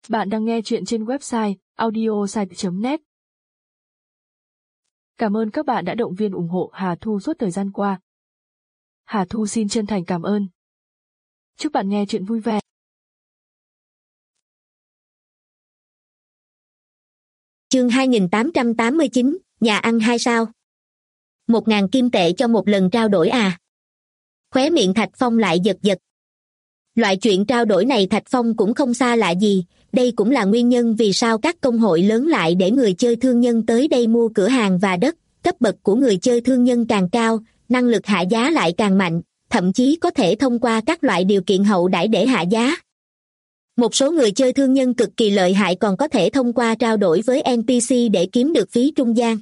Bạn đang nghe chuyện trên website audiosite.net. Cảm ơn các bạn đã động viên ủng hộ Hà Thu suốt thời gian qua. Hà Thu xin chân thành cảm ơn. Chúc bạn nghe chuyện vui vẻ. Chương 2889, nhà ăn 2 sao. 1.000 kim tệ cho một lần trao đổi à? Khóe miệng Thạch Phong lại giật giật. Loại chuyện trao đổi này Thạch Phong cũng không xa lạ gì, đây cũng là nguyên nhân vì sao các công hội lớn lại để người chơi thương nhân tới đây mua cửa hàng và đất. Cấp bậc của người chơi thương nhân càng cao, năng lực hạ giá lại càng mạnh, thậm chí có thể thông qua các loại điều kiện hậu đãi để hạ giá. Một số người chơi thương nhân cực kỳ lợi hại còn có thể thông qua trao đổi với NPC để kiếm được phí trung gian.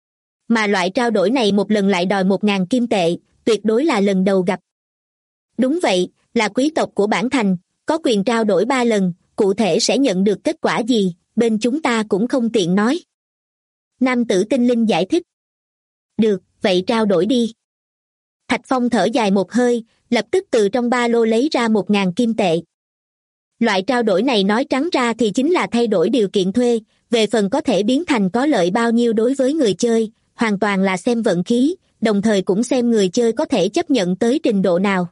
Mà loại trao đổi này một lần lại đòi 1.000 kim tệ, tuyệt đối là lần đầu gặp. Đúng vậy, là quý tộc của bản thành, có quyền trao đổi 3 lần, cụ thể sẽ nhận được kết quả gì, bên chúng ta cũng không tiện nói. Nam tử tinh linh giải thích. Được, vậy trao đổi đi. Thạch Phong thở dài một hơi, lập tức từ trong ba lô lấy ra 1.000 kim tệ. Loại trao đổi này nói trắng ra thì chính là thay đổi điều kiện thuê, về phần có thể biến thành có lợi bao nhiêu đối với người chơi, hoàn toàn là xem vận khí, đồng thời cũng xem người chơi có thể chấp nhận tới trình độ nào.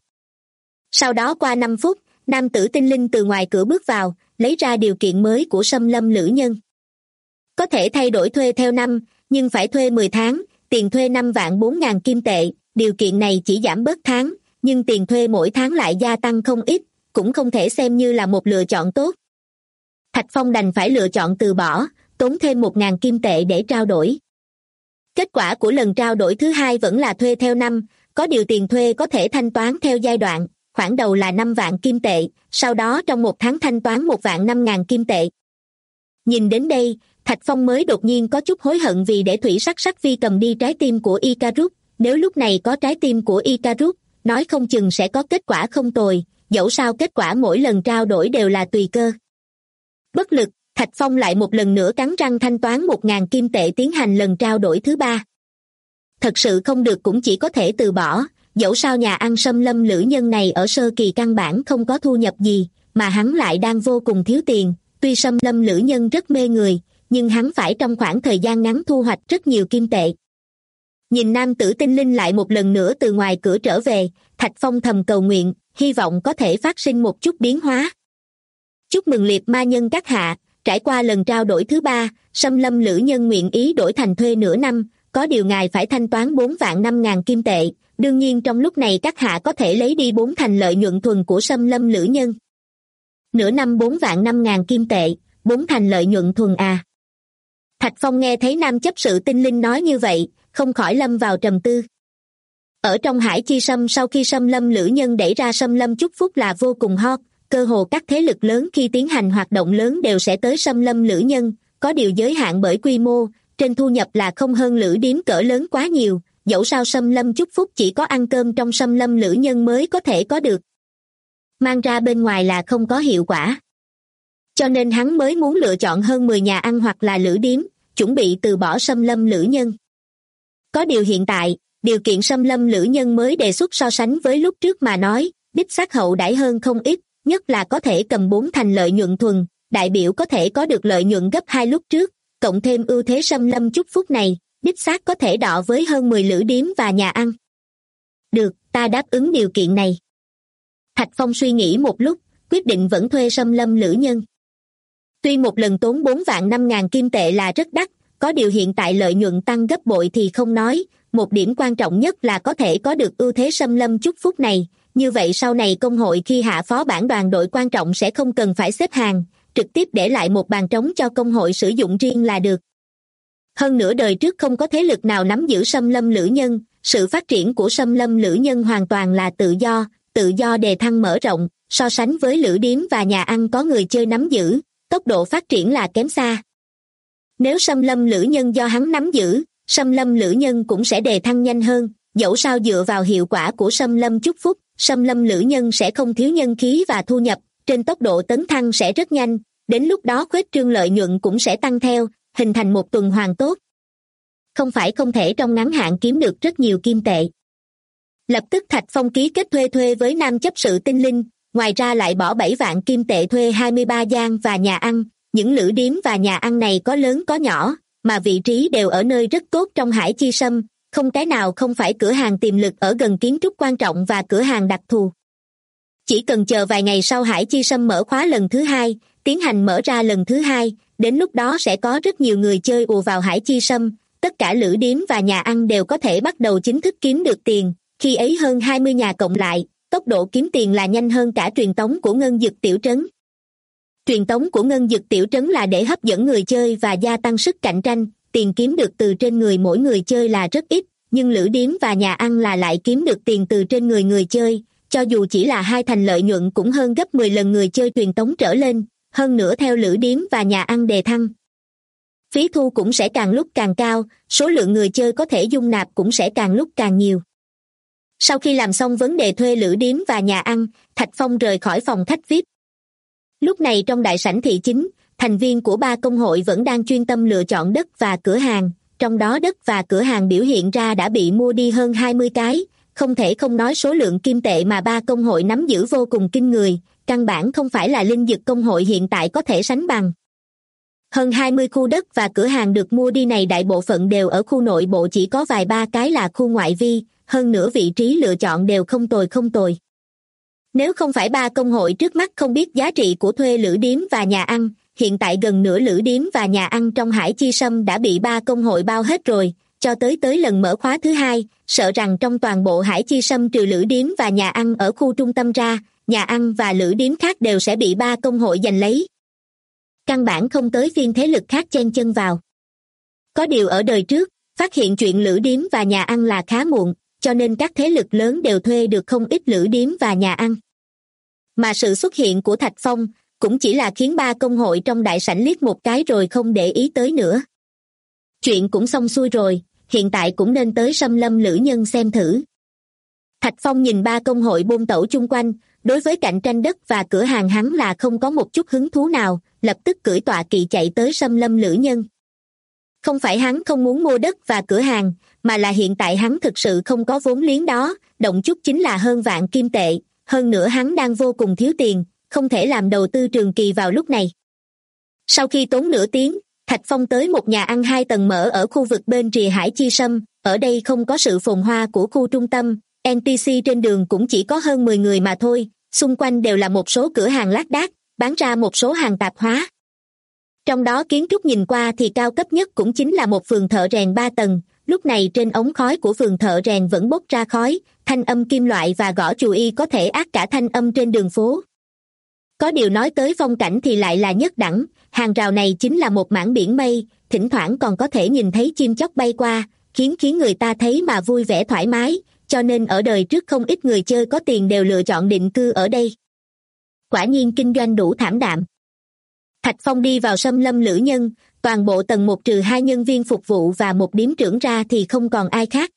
Sau đó qua 5 phút, nam tử tinh linh từ ngoài cửa bước vào, lấy ra điều kiện mới của Sâm Lâm Lữ Nhân. Có thể thay đổi thuê theo năm, nhưng phải thuê 10 tháng, tiền thuê 5.400.000 kim tệ, điều kiện này chỉ giảm bớt tháng, nhưng tiền thuê mỗi tháng lại gia tăng không ít, cũng không thể xem như là một lựa chọn tốt. Thạch Phong đành phải lựa chọn từ bỏ, tốn thêm 1.000 kim tệ để trao đổi. Kết quả của lần trao đổi thứ hai vẫn là thuê theo năm, có điều tiền thuê có thể thanh toán theo giai đoạn, khoản đầu là 5 vạn kim tệ, sau đó trong 1 tháng thanh toán 1.500.000 kim tệ. Nhìn đến đây, Thạch Phong mới đột nhiên có chút hối hận vì để Thủy Sắc Sắc Phi cầm đi trái tim của Icarus, nếu lúc này có trái tim của Icarus, nói không chừng sẽ có kết quả không tồi, dẫu sao kết quả mỗi lần trao đổi đều là tùy cơ. Bất lực, Thạch Phong lại một lần nữa cắn răng thanh toán 1.000 kim tệ tiến hành lần trao đổi thứ ba. Thật sự không được cũng chỉ có thể từ bỏ, dẫu sao nhà ăn Sâm Lâm Lữ Nhân này ở sơ kỳ căn bản không có thu nhập gì, mà hắn lại đang vô cùng thiếu tiền, tuy Sâm Lâm Lữ Nhân rất mê người, nhưng hắn phải trong khoảng thời gian ngắn thu hoạch rất nhiều kim tệ. Nhìn nam tử tinh linh lại một lần nữa từ ngoài cửa trở về, Thạch Phong thầm cầu nguyện, hy vọng có thể phát sinh một chút biến hóa. Chúc mừng liệt ma nhân các hạ, trải qua lần trao đổi thứ ba, Sâm Lâm Lữ Nhân nguyện ý đổi thành thuê nửa năm, có điều ngài phải thanh toán 4.500.000 kim tệ, đương nhiên trong lúc này các hạ có thể lấy đi 4 thành lợi nhuận thuần của Sâm Lâm Lữ Nhân. Nửa năm 4.500.000 kim tệ, 4 thành lợi nhuận thuần à? Thạch Phong nghe thấy nam chấp sự tinh linh nói như vậy, không khỏi lâm vào trầm tư. Ở trong Hải Chi Sâm sau khi Sâm Lâm Lữ Nhân đẩy ra Sâm Lâm Chúc Phúc là vô cùng hot, cơ hồ các thế lực lớn khi tiến hành hoạt động lớn đều sẽ tới Sâm Lâm Lữ Nhân, có điều giới hạn bởi quy mô, trên thu nhập là không hơn lữ điếm cỡ lớn quá nhiều, dẫu sao Sâm Lâm Chúc Phúc chỉ có ăn cơm trong Sâm Lâm Lữ Nhân mới có thể có được. Mang ra bên ngoài là không có hiệu quả. Cho nên hắn mới muốn lựa chọn hơn 10 nhà ăn hoặc là lữ điếm, chuẩn bị từ bỏ Sâm Lâm Lữ Nhân. Có điều hiện tại, điều kiện Sâm Lâm Lữ Nhân mới đề xuất so sánh với lúc trước mà nói, đích xác hậu đãi hơn không ít, nhất là có thể cầm 4 thành lợi nhuận thuần, đại biểu có thể có được lợi nhuận gấp 2 lúc trước, cộng thêm ưu thế Sâm Lâm Chúc Phúc này, đích xác có thể đọ với hơn 10 lữ điếm và nhà ăn. Được, ta đáp ứng điều kiện này. Thạch Phong suy nghĩ một lúc, quyết định vẫn thuê Sâm Lâm Lữ Nhân. Tuy một lần tốn 4.500.000 kim tệ là rất đắt, có điều hiện tại lợi nhuận tăng gấp bội thì không nói, một điểm quan trọng nhất là có thể có được ưu thế Sâm Lâm Chúc Phúc này, như vậy sau này công hội khi hạ phó bản đoàn đội quan trọng sẽ không cần phải xếp hàng, trực tiếp để lại một bàn trống cho công hội sử dụng riêng là được. Hơn nữa đời trước không có thế lực nào nắm giữ Sâm Lâm Lữ Nhân, sự phát triển của Sâm Lâm Lữ Nhân hoàn toàn là tự do đề thăng mở rộng, so sánh với lữ điếm và nhà ăn có người chơi nắm giữ, tốc độ phát triển là kém xa. Nếu Sâm Lâm Lữ Nhân do hắn nắm giữ, Sâm Lâm Lữ Nhân cũng sẽ đề thăng nhanh hơn, dẫu sao dựa vào hiệu quả của Sâm Lâm Chúc Phúc, Sâm Lâm Lữ Nhân sẽ không thiếu nhân khí và thu nhập, trên tốc độ tấn thăng sẽ rất nhanh, đến lúc đó khuếch trương lợi nhuận cũng sẽ tăng theo, hình thành một tuần hoàn tốt. Không phải không thể trong ngắn hạn kiếm được rất nhiều kim tệ. Lập tức Thạch Phong ký kết thuê với nam chấp sự tinh linh, ngoài ra lại bỏ 7 vạn kim tệ thuê 23 gian và nhà ăn. Những lữ điếm và nhà ăn này có lớn có nhỏ, mà vị trí đều ở nơi rất tốt trong Hải Chi Sâm, không cái nào không phải cửa hàng tiềm lực ở gần kiến trúc quan trọng và cửa hàng đặc thù. Chỉ cần chờ vài ngày sau Hải Chi Sâm mở khóa lần thứ hai, tiến hành mở ra lần thứ hai, đến lúc đó sẽ có rất nhiều người chơi ùa vào Hải Chi Sâm, tất cả lữ điếm và nhà ăn đều có thể bắt đầu chính thức kiếm được tiền, khi ấy hơn 20 nhà cộng lại, tốc độ kiếm tiền là nhanh hơn cả truyền tống của Ngân Dực Tiểu Trấn. Truyền tống của Ngân Dực Tiểu Trấn là để hấp dẫn người chơi và gia tăng sức cạnh tranh, tiền kiếm được từ trên người mỗi người chơi là rất ít, nhưng lữ điếm và nhà ăn là lại kiếm được tiền từ trên người người chơi, cho dù chỉ là 2 thành lợi nhuận cũng hơn gấp 10 lần người chơi truyền tống trở lên, hơn nữa theo lữ điếm và nhà ăn đề thăng. Phí thu cũng sẽ càng lúc càng cao, số lượng người chơi có thể dung nạp cũng sẽ càng lúc càng nhiều. Sau khi làm xong vấn đề thuê lữ điếm và nhà ăn, Thạch Phong rời khỏi phòng khách VIP. Lúc này trong đại sảnh thị chính, thành viên của 3 công hội vẫn đang chuyên tâm lựa chọn đất và cửa hàng, trong đó đất và cửa hàng biểu hiện ra đã bị mua đi hơn 20 cái, không thể không nói số lượng kim tệ mà 3 công hội nắm giữ vô cùng kinh người, căn bản không phải là linh dực công hội hiện tại có thể sánh bằng. Hơn 20 khu đất và cửa hàng được mua đi này đại bộ phận đều ở khu nội bộ, chỉ có vài ba cái là khu ngoại vi, hơn nữa vị trí lựa chọn đều không tồi. Nếu không phải 3 công hội trước mắt không biết giá trị của thuê lữ điếm và nhà ăn, hiện tại gần nửa lữ điếm và nhà ăn trong Hải Chi Sâm đã bị 3 công hội bao hết rồi, cho tới lần mở khóa thứ hai, sợ rằng trong toàn bộ Hải Chi Sâm trừ lữ điếm và nhà ăn ở khu trung tâm ra, nhà ăn và lữ điếm khác đều sẽ bị 3 công hội giành lấy. Căn bản không tới phiên thế lực khác chen chân vào. Có điều ở đời trước, phát hiện chuyện lữ điếm và nhà ăn là khá muộn, cho nên các thế lực lớn đều thuê được không ít lữ điếm và nhà ăn. Mà sự xuất hiện của Thạch Phong cũng chỉ là khiến 3 công hội trong đại sảnh liếc một cái rồi không để ý tới nữa. Chuyện cũng xong xuôi rồi, hiện tại cũng nên tới Sâm Lâm Lữ Nhân xem thử. Thạch Phong nhìn 3 công hội buôn tẩu chung quanh, đối với cạnh tranh đất và cửa hàng hắn là không có một chút hứng thú nào, lập tức cưỡi tọa kỵ chạy tới Sâm Lâm Lữ Nhân. Không phải hắn không muốn mua đất và cửa hàng, mà là hiện tại hắn thực sự không có vốn liếng đó, động chút chính là hơn vạn kim tệ, hơn nữa hắn đang vô cùng thiếu tiền, không thể làm đầu tư trường kỳ vào lúc này. Sau khi tốn nửa tiếng, Thạch Phong tới một nhà ăn 2 tầng mở ở khu vực bên rìa Hải Chi Sâm, ở đây không có sự phồn hoa của khu trung tâm, NPC trên đường cũng chỉ có hơn 10 người mà thôi, xung quanh đều là một số cửa hàng lác đác, bán ra một số hàng tạp hóa. Trong đó kiến trúc nhìn qua thì cao cấp nhất cũng chính là một phường thợ rèn 3 tầng, lúc này trên ống khói của phường thợ rèn vẫn bốc ra khói, thanh âm kim loại và gõ chùi y có thể át cả thanh âm trên đường phố. Có điều nói tới phong cảnh thì lại là nhất đẳng, hàng rào này chính là một mảng biển mây, thỉnh thoảng còn có thể nhìn thấy chim chóc bay qua, khiến người ta thấy mà vui vẻ thoải mái, cho nên ở đời trước không ít người chơi có tiền đều lựa chọn định cư ở đây. Quả nhiên kinh doanh đủ thảm đạm. Thạch Phong đi vào Sâm Lâm Lữ Nhân, toàn bộ tầng 1 trừ 2 nhân viên phục vụ và một điếm trưởng ra thì không còn ai khác.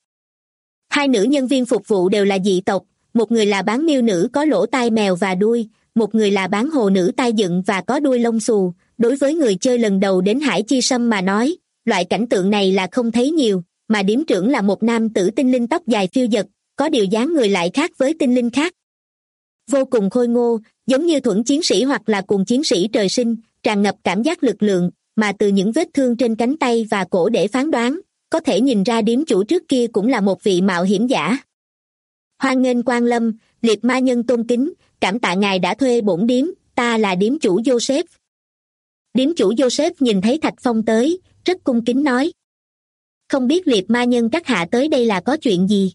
2 nữ nhân viên phục vụ đều là dị tộc, một người là bán miêu nữ có lỗ tai mèo và đuôi, một người là bán hồ nữ tai dựng và có đuôi lông xù. Đối với người chơi lần đầu đến Hải Chi Sâm mà nói, loại cảnh tượng này là không thấy nhiều, mà điếm trưởng là một nam tử tinh linh tóc dài phiêu dật, có điều dáng người lại khác với tinh linh khác. Vô cùng khôi ngô, giống như thuẫn chiến sĩ hoặc là cùng chiến sĩ trời sinh, tràn ngập cảm giác lực lượng, mà từ những vết thương trên cánh tay và cổ để phán đoán, có thể nhìn ra điếm chủ trước kia cũng là một vị mạo hiểm giả. Hoan nghênh Quang Lâm, liệt ma nhân tôn kính, cảm tạ ngài đã thuê bổn điếm, ta là điếm chủ Joseph. Điếm chủ Joseph nhìn thấy Thạch Phong tới, rất cung kính nói. Không biết liệt ma nhân các hạ tới đây là có chuyện gì?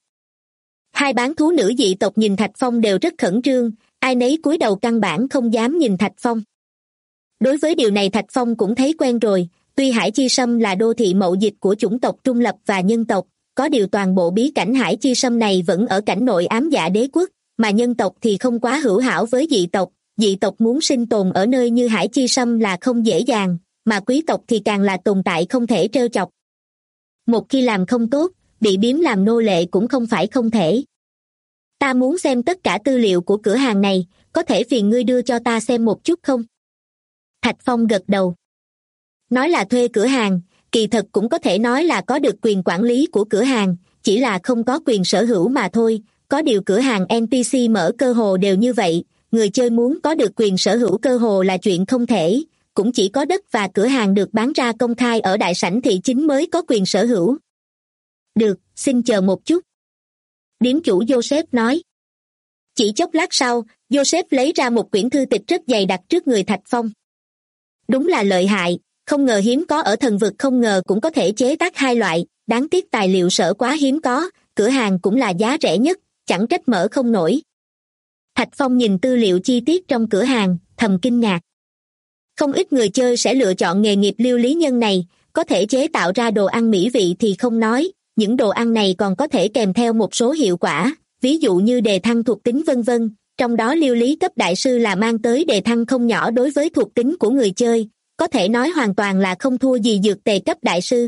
2 bán thú nữ dị tộc nhìn Thạch Phong đều rất khẩn trương, ai nấy cúi đầu căn bản không dám nhìn Thạch Phong. Đối với điều này Thạch Phong cũng thấy quen rồi, tuy Hải Chi Sâm là đô thị mậu dịch của chủng tộc trung lập và nhân tộc, có điều toàn bộ bí cảnh Hải Chi Sâm này vẫn ở cảnh nội ám dạ đế quốc, mà nhân tộc thì không quá hữu hảo với dị tộc muốn sinh tồn ở nơi như Hải Chi Sâm là không dễ dàng, mà quý tộc thì càng là tồn tại không thể trêu chọc. Một khi làm không tốt, bị biếm làm nô lệ cũng không phải không thể. Ta muốn xem tất cả tư liệu của cửa hàng này, có thể phiền ngươi đưa cho ta xem một chút không? Thạch Phong gật đầu. Nói là thuê cửa hàng, kỳ thật cũng có thể nói là có được quyền quản lý của cửa hàng, chỉ là không có quyền sở hữu mà thôi, có điều cửa hàng NPC mở cơ hồ đều như vậy, người chơi muốn có được quyền sở hữu cơ hồ là chuyện không thể, cũng chỉ có đất và cửa hàng được bán ra công khai ở đại sảnh thị chính mới có quyền sở hữu. Được, xin chờ một chút. Điếm chủ Joseph nói. Chỉ chốc lát sau, Joseph lấy ra một quyển thư tịch rất dày đặt trước người Thạch Phong. Đúng là lợi hại, không ngờ hiếm có ở thần vực, không ngờ cũng có thể chế tác hai loại, đáng tiếc tài liệu sở quá hiếm có, cửa hàng cũng là giá rẻ nhất, chẳng trách mở không nổi. Thạch Phong nhìn tư liệu chi tiết trong cửa hàng, thầm kinh ngạc. Không ít người chơi sẽ lựa chọn nghề nghiệp lưu lý nhân này, có thể chế tạo ra đồ ăn mỹ vị thì không nói, những đồ ăn này còn có thể kèm theo một số hiệu quả, ví dụ như đề thăng thuộc tính vân vân, trong đó lưu lý cấp đại sư là mang tới đề thăng không nhỏ đối với thuộc tính của người chơi, có thể nói hoàn toàn là không thua gì dược tề cấp đại sư.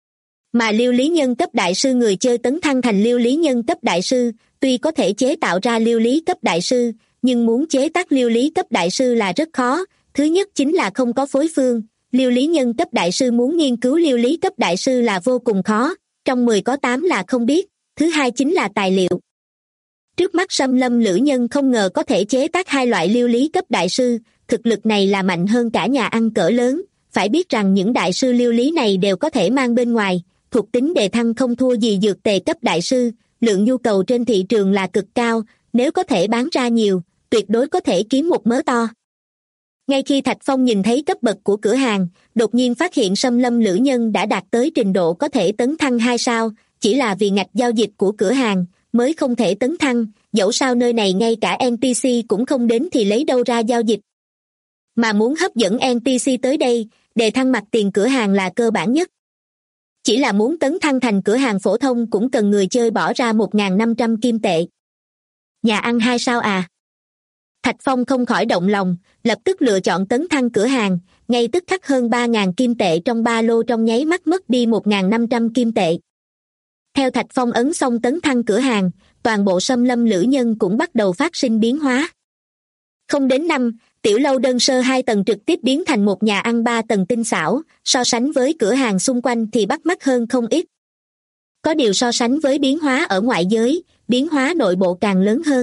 Mà lưu lý nhân cấp đại sư người chơi tấn thăng thành lưu lý nhân cấp đại sư, tuy có thể chế tạo ra lưu lý cấp đại sư, nhưng muốn chế tác lưu lý cấp đại sư là rất khó. Thứ nhất chính là không có phối phương, lưu lý nhân cấp đại sư muốn nghiên cứu lưu lý cấp đại sư là vô cùng khó, trong 10 có 8 là không biết. Thứ hai chính là tài liệu. Trước mắt Xâm Lâm Lữ Nhân không ngờ có thể chế tác hai loại lưu lý cấp đại sư, thực lực này là mạnh hơn cả nhà ăn cỡ lớn, phải biết rằng những đại sư lưu lý này đều có thể mang bên ngoài, thuộc tính đề thăng không thua gì dược tề cấp đại sư, lượng nhu cầu trên thị trường là cực cao, nếu có thể bán ra nhiều, tuyệt đối có thể kiếm một mớ to. Ngay khi Thạch Phong nhìn thấy cấp bậc của cửa hàng, đột nhiên phát hiện Xâm Lâm Lữ Nhân đã đạt tới trình độ có thể tấn thăng 2 sao, chỉ là vì ngạch giao dịch của cửa hàng mới không thể tấn thăng, dẫu sao nơi này ngay cả NPC cũng không đến thì lấy đâu ra giao dịch. Mà muốn hấp dẫn NPC tới đây, đề thăng mặt tiền cửa hàng là cơ bản nhất. Chỉ là muốn tấn thăng thành cửa hàng phổ thông cũng cần người chơi bỏ ra 1.500 kim tệ. Nhà ăn 2 sao à? Thạch Phong không khỏi động lòng, lập tức lựa chọn tấn thăng cửa hàng, ngay tức khắc hơn 3.000 kim tệ trong ba lô trong nháy mắt mất đi 1.500 kim tệ. Theo Thạch Phong ấn xong tấn thăng cửa hàng, toàn bộ Xâm Lâm Lữ Nhân cũng bắt đầu phát sinh biến hóa. Không đến năm, tiểu lâu đơn sơ 2 tầng trực tiếp biến thành một nhà ăn 3 tầng tinh xảo, so sánh với cửa hàng xung quanh thì bắt mắt hơn không ít. Có điều so sánh với biến hóa ở ngoại giới, biến hóa nội bộ càng lớn hơn.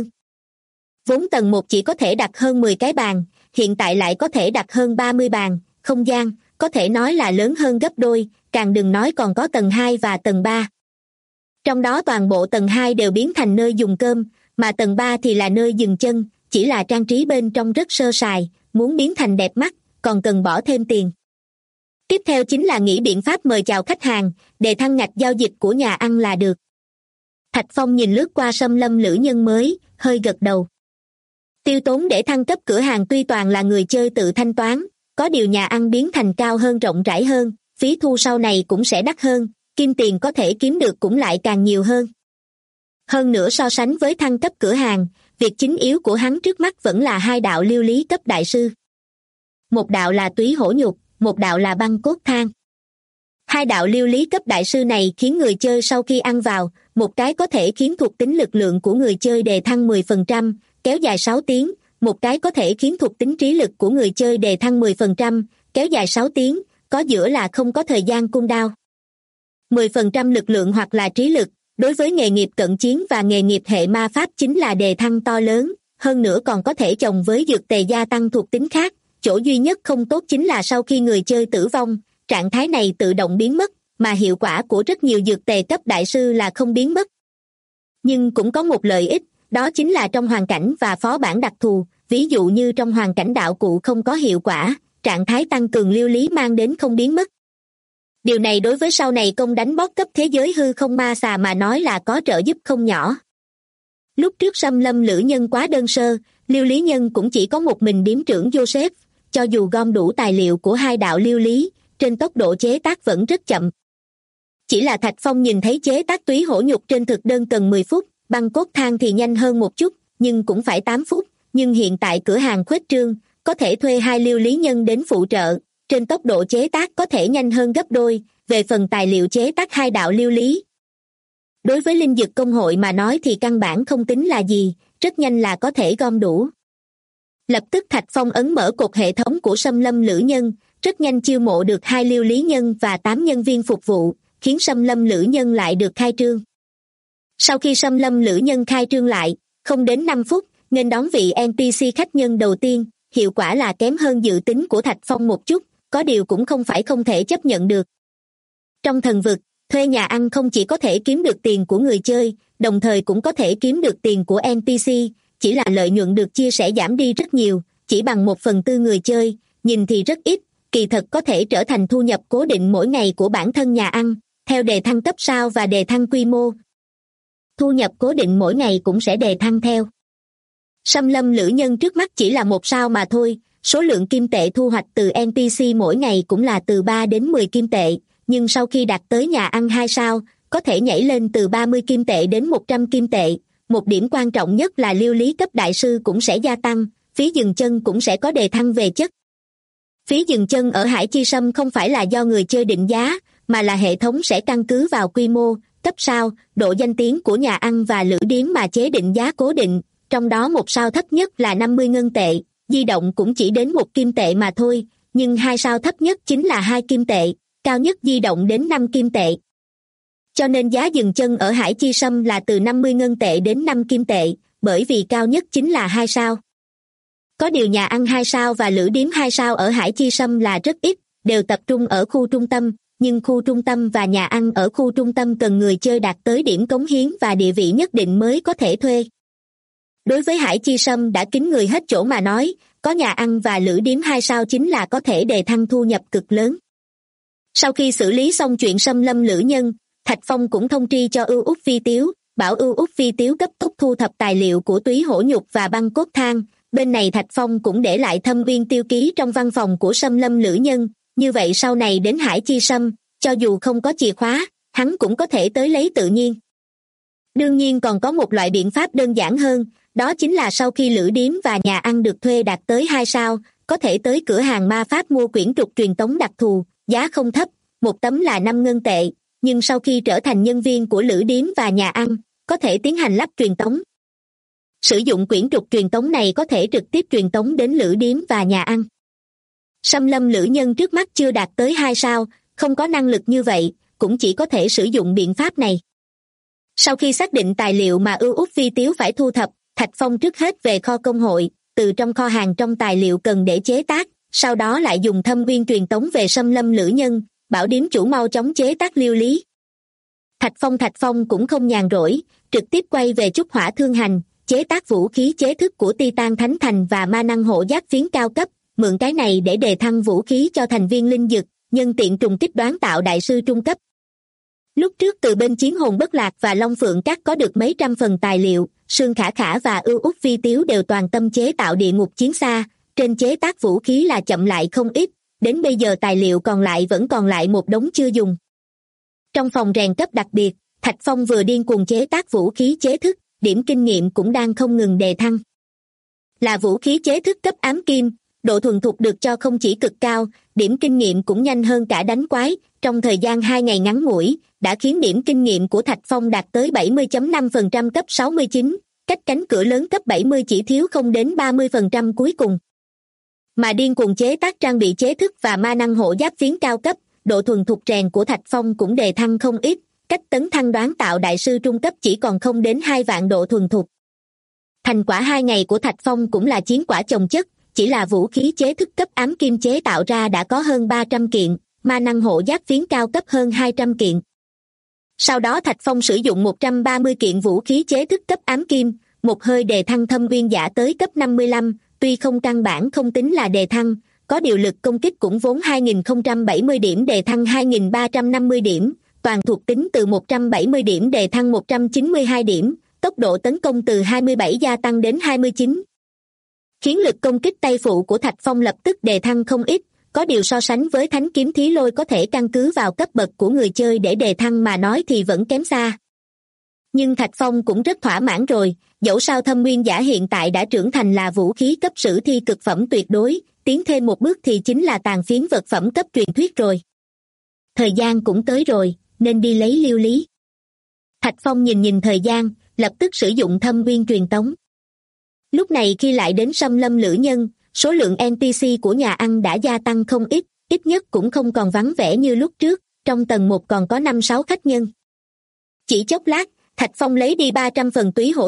Vốn tầng 1 chỉ có thể đặt hơn 10 cái bàn, hiện tại lại có thể đặt hơn 30 bàn, không gian, có thể nói là lớn hơn gấp đôi, càng đừng nói còn có tầng 2 và tầng 3. Trong đó toàn bộ tầng 2 đều biến thành nơi dùng cơm, mà tầng 3 thì là nơi dừng chân, chỉ là trang trí bên trong rất sơ sài, muốn biến thành đẹp mắt, còn cần bỏ thêm tiền. Tiếp theo chính là nghĩ biện pháp mời chào khách hàng, để thăng ngạch giao dịch của nhà ăn là được. Thạch Phong nhìn lướt qua Xâm Lâm Lữ Nhân mới, hơi gật đầu. Tiêu tốn để thăng cấp cửa hàng tuy toàn là người chơi tự thanh toán, có điều nhà ăn biến thành cao hơn rộng rãi hơn, phí thu sau này cũng sẽ đắt hơn, kim tiền có thể kiếm được cũng lại càng nhiều hơn. Hơn nữa so sánh với thăng cấp cửa hàng, việc chính yếu của hắn trước mắt vẫn là 2 đạo lưu lý cấp đại sư. Một đạo là túy hổ nhục, một đạo là băng cốt thang. 2 đạo lưu lý cấp đại sư này khiến người chơi sau khi ăn vào, một cái có thể khiến thuộc tính lực lượng của người chơi đề thăng 10%, kéo dài 6 tiếng, một cái có thể khiến thuộc tính trí lực của người chơi đề thăng 10%, kéo dài 6 tiếng, có giữa là không có thời gian cooldown. 10% lực lượng hoặc là trí lực, đối với nghề nghiệp cận chiến và nghề nghiệp hệ ma pháp chính là đề thăng to lớn, hơn nữa còn có thể chồng với dược tề gia tăng thuộc tính khác, chỗ duy nhất không tốt chính là sau khi người chơi tử vong, trạng thái này tự động biến mất, mà hiệu quả của rất nhiều dược tề cấp đại sư là không biến mất. Nhưng cũng có một lợi ích, đó chính là trong hoàn cảnh và phó bản đặc thù, ví dụ như trong hoàn cảnh đạo cụ không có hiệu quả, trạng thái tăng cường lưu lý mang đến không biến mất. Điều này đối với sau này công đánh boss cấp thế giới hư không ma xà mà nói là có trợ giúp không nhỏ. Lúc trước Xâm Lâm Lữ Nhân quá đơn sơ, lưu lý nhân cũng chỉ có một mình điếm trưởng Joseph, cho dù gom đủ tài liệu của 2 đạo lưu lý, trên tốc độ chế tác vẫn rất chậm. Chỉ là Thạch Phong nhìn thấy chế tác túy hổ nhục trên thực đơn cần 10 phút, băng cốt thang thì nhanh hơn một chút, nhưng cũng phải 8 phút, nhưng hiện tại cửa hàng khuếch trương, có thể thuê 2 lưu lý nhân đến phụ trợ, trên tốc độ chế tác có thể nhanh hơn gấp đôi, về phần tài liệu chế tác 2 đạo lưu lý. Đối với linh dược công hội mà nói thì căn bản không tính là gì, rất nhanh là có thể gom đủ. Lập tức Thạch Phong ấn mở cột hệ thống của Xâm Lâm Lữ Nhân, rất nhanh chiêu mộ được 2 lưu lý nhân và 8 nhân viên phục vụ, khiến Xâm Lâm Lữ Nhân lại được khai trương. Sau khi Xâm Lâm Lữ Nhân khai trương lại, không đến 5 phút, nên đón vị NPC khách nhân đầu tiên, hiệu quả là kém hơn dự tính của Thạch Phong một chút, có điều cũng không phải không thể chấp nhận được. Trong thần vực, thuê nhà ăn không chỉ có thể kiếm được tiền của người chơi, đồng thời cũng có thể kiếm được tiền của NPC, chỉ là lợi nhuận được chia sẻ giảm đi rất nhiều, chỉ bằng 1/4 người chơi, nhìn thì rất ít, kỳ thật có thể trở thành thu nhập cố định mỗi ngày của bản thân nhà ăn, theo đề thăng cấp sao và đề thăng quy mô. Thu nhập cố định mỗi ngày cũng sẽ đề thăng theo. Xâm lâm lữ nhân trước mắt chỉ là 1 sao mà thôi, số lượng kim tệ thu hoạch từ NPC mỗi ngày cũng là từ 3 đến 10 kim tệ, nhưng sau khi đạt tới nhà ăn 2 sao, có thể nhảy lên từ 30 kim tệ đến 100 kim tệ. Một điểm quan trọng nhất là liêu lý cấp đại sư cũng sẽ gia tăng, phí dừng chân cũng sẽ có đề thăng về chất. Phí dừng chân ở Hải Chi Sâm không phải là do người chơi định giá, mà là hệ thống sẽ căn cứ vào quy mô, cấp sao, độ danh tiếng của nhà ăn và lữ điếm mà chế định giá cố định, trong đó 1 sao thấp nhất là 50 ngân tệ, di động cũng chỉ đến 1 kim tệ mà thôi, nhưng 2 sao thấp nhất chính là 2 kim tệ, cao nhất di động đến 5 kim tệ. Cho nên giá dừng chân ở Hải Chi Sâm là từ 50 ngân tệ đến 5 kim tệ, bởi vì cao nhất chính là 2 sao. Có điều nhà ăn 2 sao và lữ điếm 2 sao ở Hải Chi Sâm là rất ít, đều tập trung ở khu trung tâm, nhưng khu trung tâm và nhà ăn ở khu trung tâm cần người chơi đạt tới điểm cống hiến và địa vị nhất định mới có thể thuê. Đối với Hải Chi Sâm đã kín người hết chỗ mà nói, có nhà ăn và lữ điếm 2 sao chính là có thể đề thăng thu nhập cực lớn. Sau khi xử lý xong chuyện xâm lâm lữ nhân, Thạch Phong cũng thông tri cho Ưu Úc Phi Tiếu, bảo Ưu Úc Phi Tiếu cấp tốc thu thập tài liệu của túy hổ nhục và băng cốt thang. Bên này Thạch Phong cũng để lại Thâm Uyên tiêu ký trong văn phòng của xâm lâm lữ nhân, như vậy sau này đến Hải Chi Sâm, cho dù không có chìa khóa, hắn cũng có thể tới lấy tự nhiên. Đương nhiên còn có một loại biện pháp đơn giản hơn, đó chính là sau khi lữ điếm và nhà ăn được thuê đạt tới 2 sao, có thể tới cửa hàng ma pháp mua quyển trục truyền tống đặc thù, giá không thấp, 1 tấm là 5 ngân tệ, nhưng sau khi trở thành nhân viên của lữ điếm và nhà ăn, có thể tiến hành lắp truyền tống. Sử dụng quyển trục truyền tống này có thể trực tiếp truyền tống đến lữ điếm và nhà ăn. Xâm lâm lữ nhân trước mắt chưa đạt tới 2 sao, không có năng lực như vậy, cũng chỉ có thể sử dụng biện pháp này. Sau khi xác định tài liệu mà Ưu Úc Phi Tiếu phải thu thập, Thạch Phong trước hết về kho công hội, từ trong kho hàng trong tài liệu cần để chế tác, sau đó lại dùng Thâm Uyên truyền tống về xâm lâm lữ nhân, bảo điếm chủ mau chóng chế tác liêu lý. Thạch Phong cũng không nhàn rỗi, trực tiếp quay về Trúc Hỏa Thương Hành, chế tác vũ khí chế thức của Titan Thánh Thành và ma năng hộ giáp phiến cao cấp, mượn cái này để đề thăng vũ khí cho thành viên linh dực, nhân tiện trùng kích đoán tạo đại sư trung cấp. Lúc trước từ bên Chiến Hồn Bất Lạc và Long Phượng Các có được mấy trăm phần tài liệu, Sương Khả Khả và Ưu Úc Phi Tiếu đều toàn tâm chế tạo địa ngục chiến xa, trên chế tác vũ khí là chậm lại không ít, đến bây giờ tài liệu vẫn còn lại một đống chưa dùng. Trong phòng rèn cấp đặc biệt, Thạch Phong vừa điên cuồng chế tác vũ khí chế thức, điểm kinh nghiệm cũng đang không ngừng đề thăng. Là vũ khí chế thức cấp ám kim, độ thuần thục được cho không chỉ cực cao, điểm kinh nghiệm cũng nhanh hơn cả đánh quái, trong thời gian 2 ngày ngắn ngủi, đã khiến điểm kinh nghiệm của Thạch Phong đạt tới 70.5% cấp 69, cách cánh cửa lớn cấp 70 chỉ thiếu không đến 30% cuối cùng. Mà điên cuồng chế tác trang bị chế thức và ma năng hộ giáp phiến cao cấp, độ thuần thục rèn của Thạch Phong cũng đề thăng không ít, cách tấn thăng đoán tạo đại sư trung cấp chỉ còn không đến 2 vạn độ thuần thục. Thành quả 2 ngày của Thạch Phong cũng là chiến quả chồng chất, chỉ là vũ khí chế thức cấp ám kim chế tạo ra đã có hơn 300 kiện, ma năng hộ giáp phiến cao cấp hơn 200 kiện. Sau đó Thạch Phong sử dụng 130 kiện vũ khí chế thức cấp ám kim, một hơi đề thăng Thâm Uyên giả tới cấp 55, tuy không căn bản không tính là đề thăng, có điều lực công kích cũng vốn 2070 điểm đề thăng 2350 điểm, toàn thuộc tính từ 170 điểm đề thăng 192 điểm, tốc độ tấn công từ 27 gia tăng đến 29. Khiến lực công kích tay phụ của Thạch Phong lập tức đề thăng không ít, có điều so sánh với Thánh Kiếm Thí Lôi có thể căn cứ vào cấp bậc của người chơi để đề thăng mà nói thì vẫn kém xa. Nhưng Thạch Phong cũng rất thỏa mãn rồi, dẫu sao Thâm Uyên giả hiện tại đã trưởng thành là vũ khí cấp sử thi cực phẩm tuyệt đối, tiến thêm một bước thì chính là tàn phiến vật phẩm cấp truyền thuyết rồi. Thời gian cũng tới rồi, nên đi lấy liêu lý. Thạch Phong nhìn thời gian, lập tức sử dụng Thâm Uyên truyền tống. Lúc này khi lại đến xâm lâm lữ nhân, số lượng NPC của nhà ăn đã gia tăng không ít, ít nhất cũng không còn vắng vẻ như lúc trước, trong tầng 1 còn có 5-6 khách nhân. Chỉ chốc lát, Thạch Phong lấy đi 300 phần túy hổ nhục,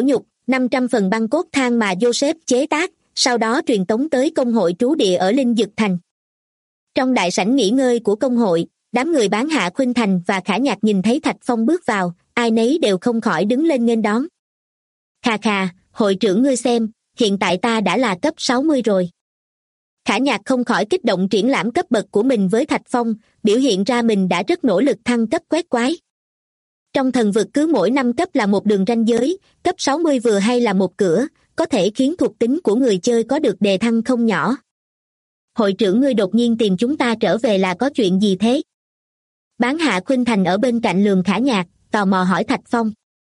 500 phần băng cốt thang mà Joseph chế tác, sau đó truyền tống tới công hội trú địa ở Linh Dực Thành. Trong đại sảnh nghỉ ngơi của công hội, đám người bán Hạ Khuynh Thành và Khả Nhạc nhìn thấy Thạch Phong bước vào, ai nấy đều không khỏi đứng lên nghênh đón. Khà khà, hội trưởng ngươi xem, hiện tại ta đã là cấp 60 rồi. Khả Nhạc không khỏi kích động triển lãm cấp bậc của mình với Thạch Phong, biểu hiện ra mình đã rất nỗ lực thăng cấp quét quái. Trong thần vực cứ mỗi 5 cấp là một đường ranh giới, cấp 60 vừa hay là một cửa, có thể khiến thuộc tính của người chơi có được đề thăng không nhỏ. Hội trưởng ngươi đột nhiên tìm chúng ta trở về là có chuyện gì thế? Bán Hạ Khuynh Thành ở bên cạnh lườm Khả Nhạc, tò mò hỏi Thạch Phong.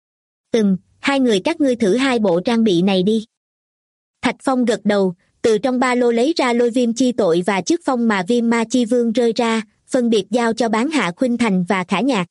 Hai người các ngươi thử 2 bộ trang bị này đi. Thạch Phong gật đầu, từ trong ba lô lấy ra lôi viêm chi tội và chiếc phong mà viêm ma chi vương rơi ra, phân biệt giao cho bán Hạ Khuynh Thành và Khả Nhạc.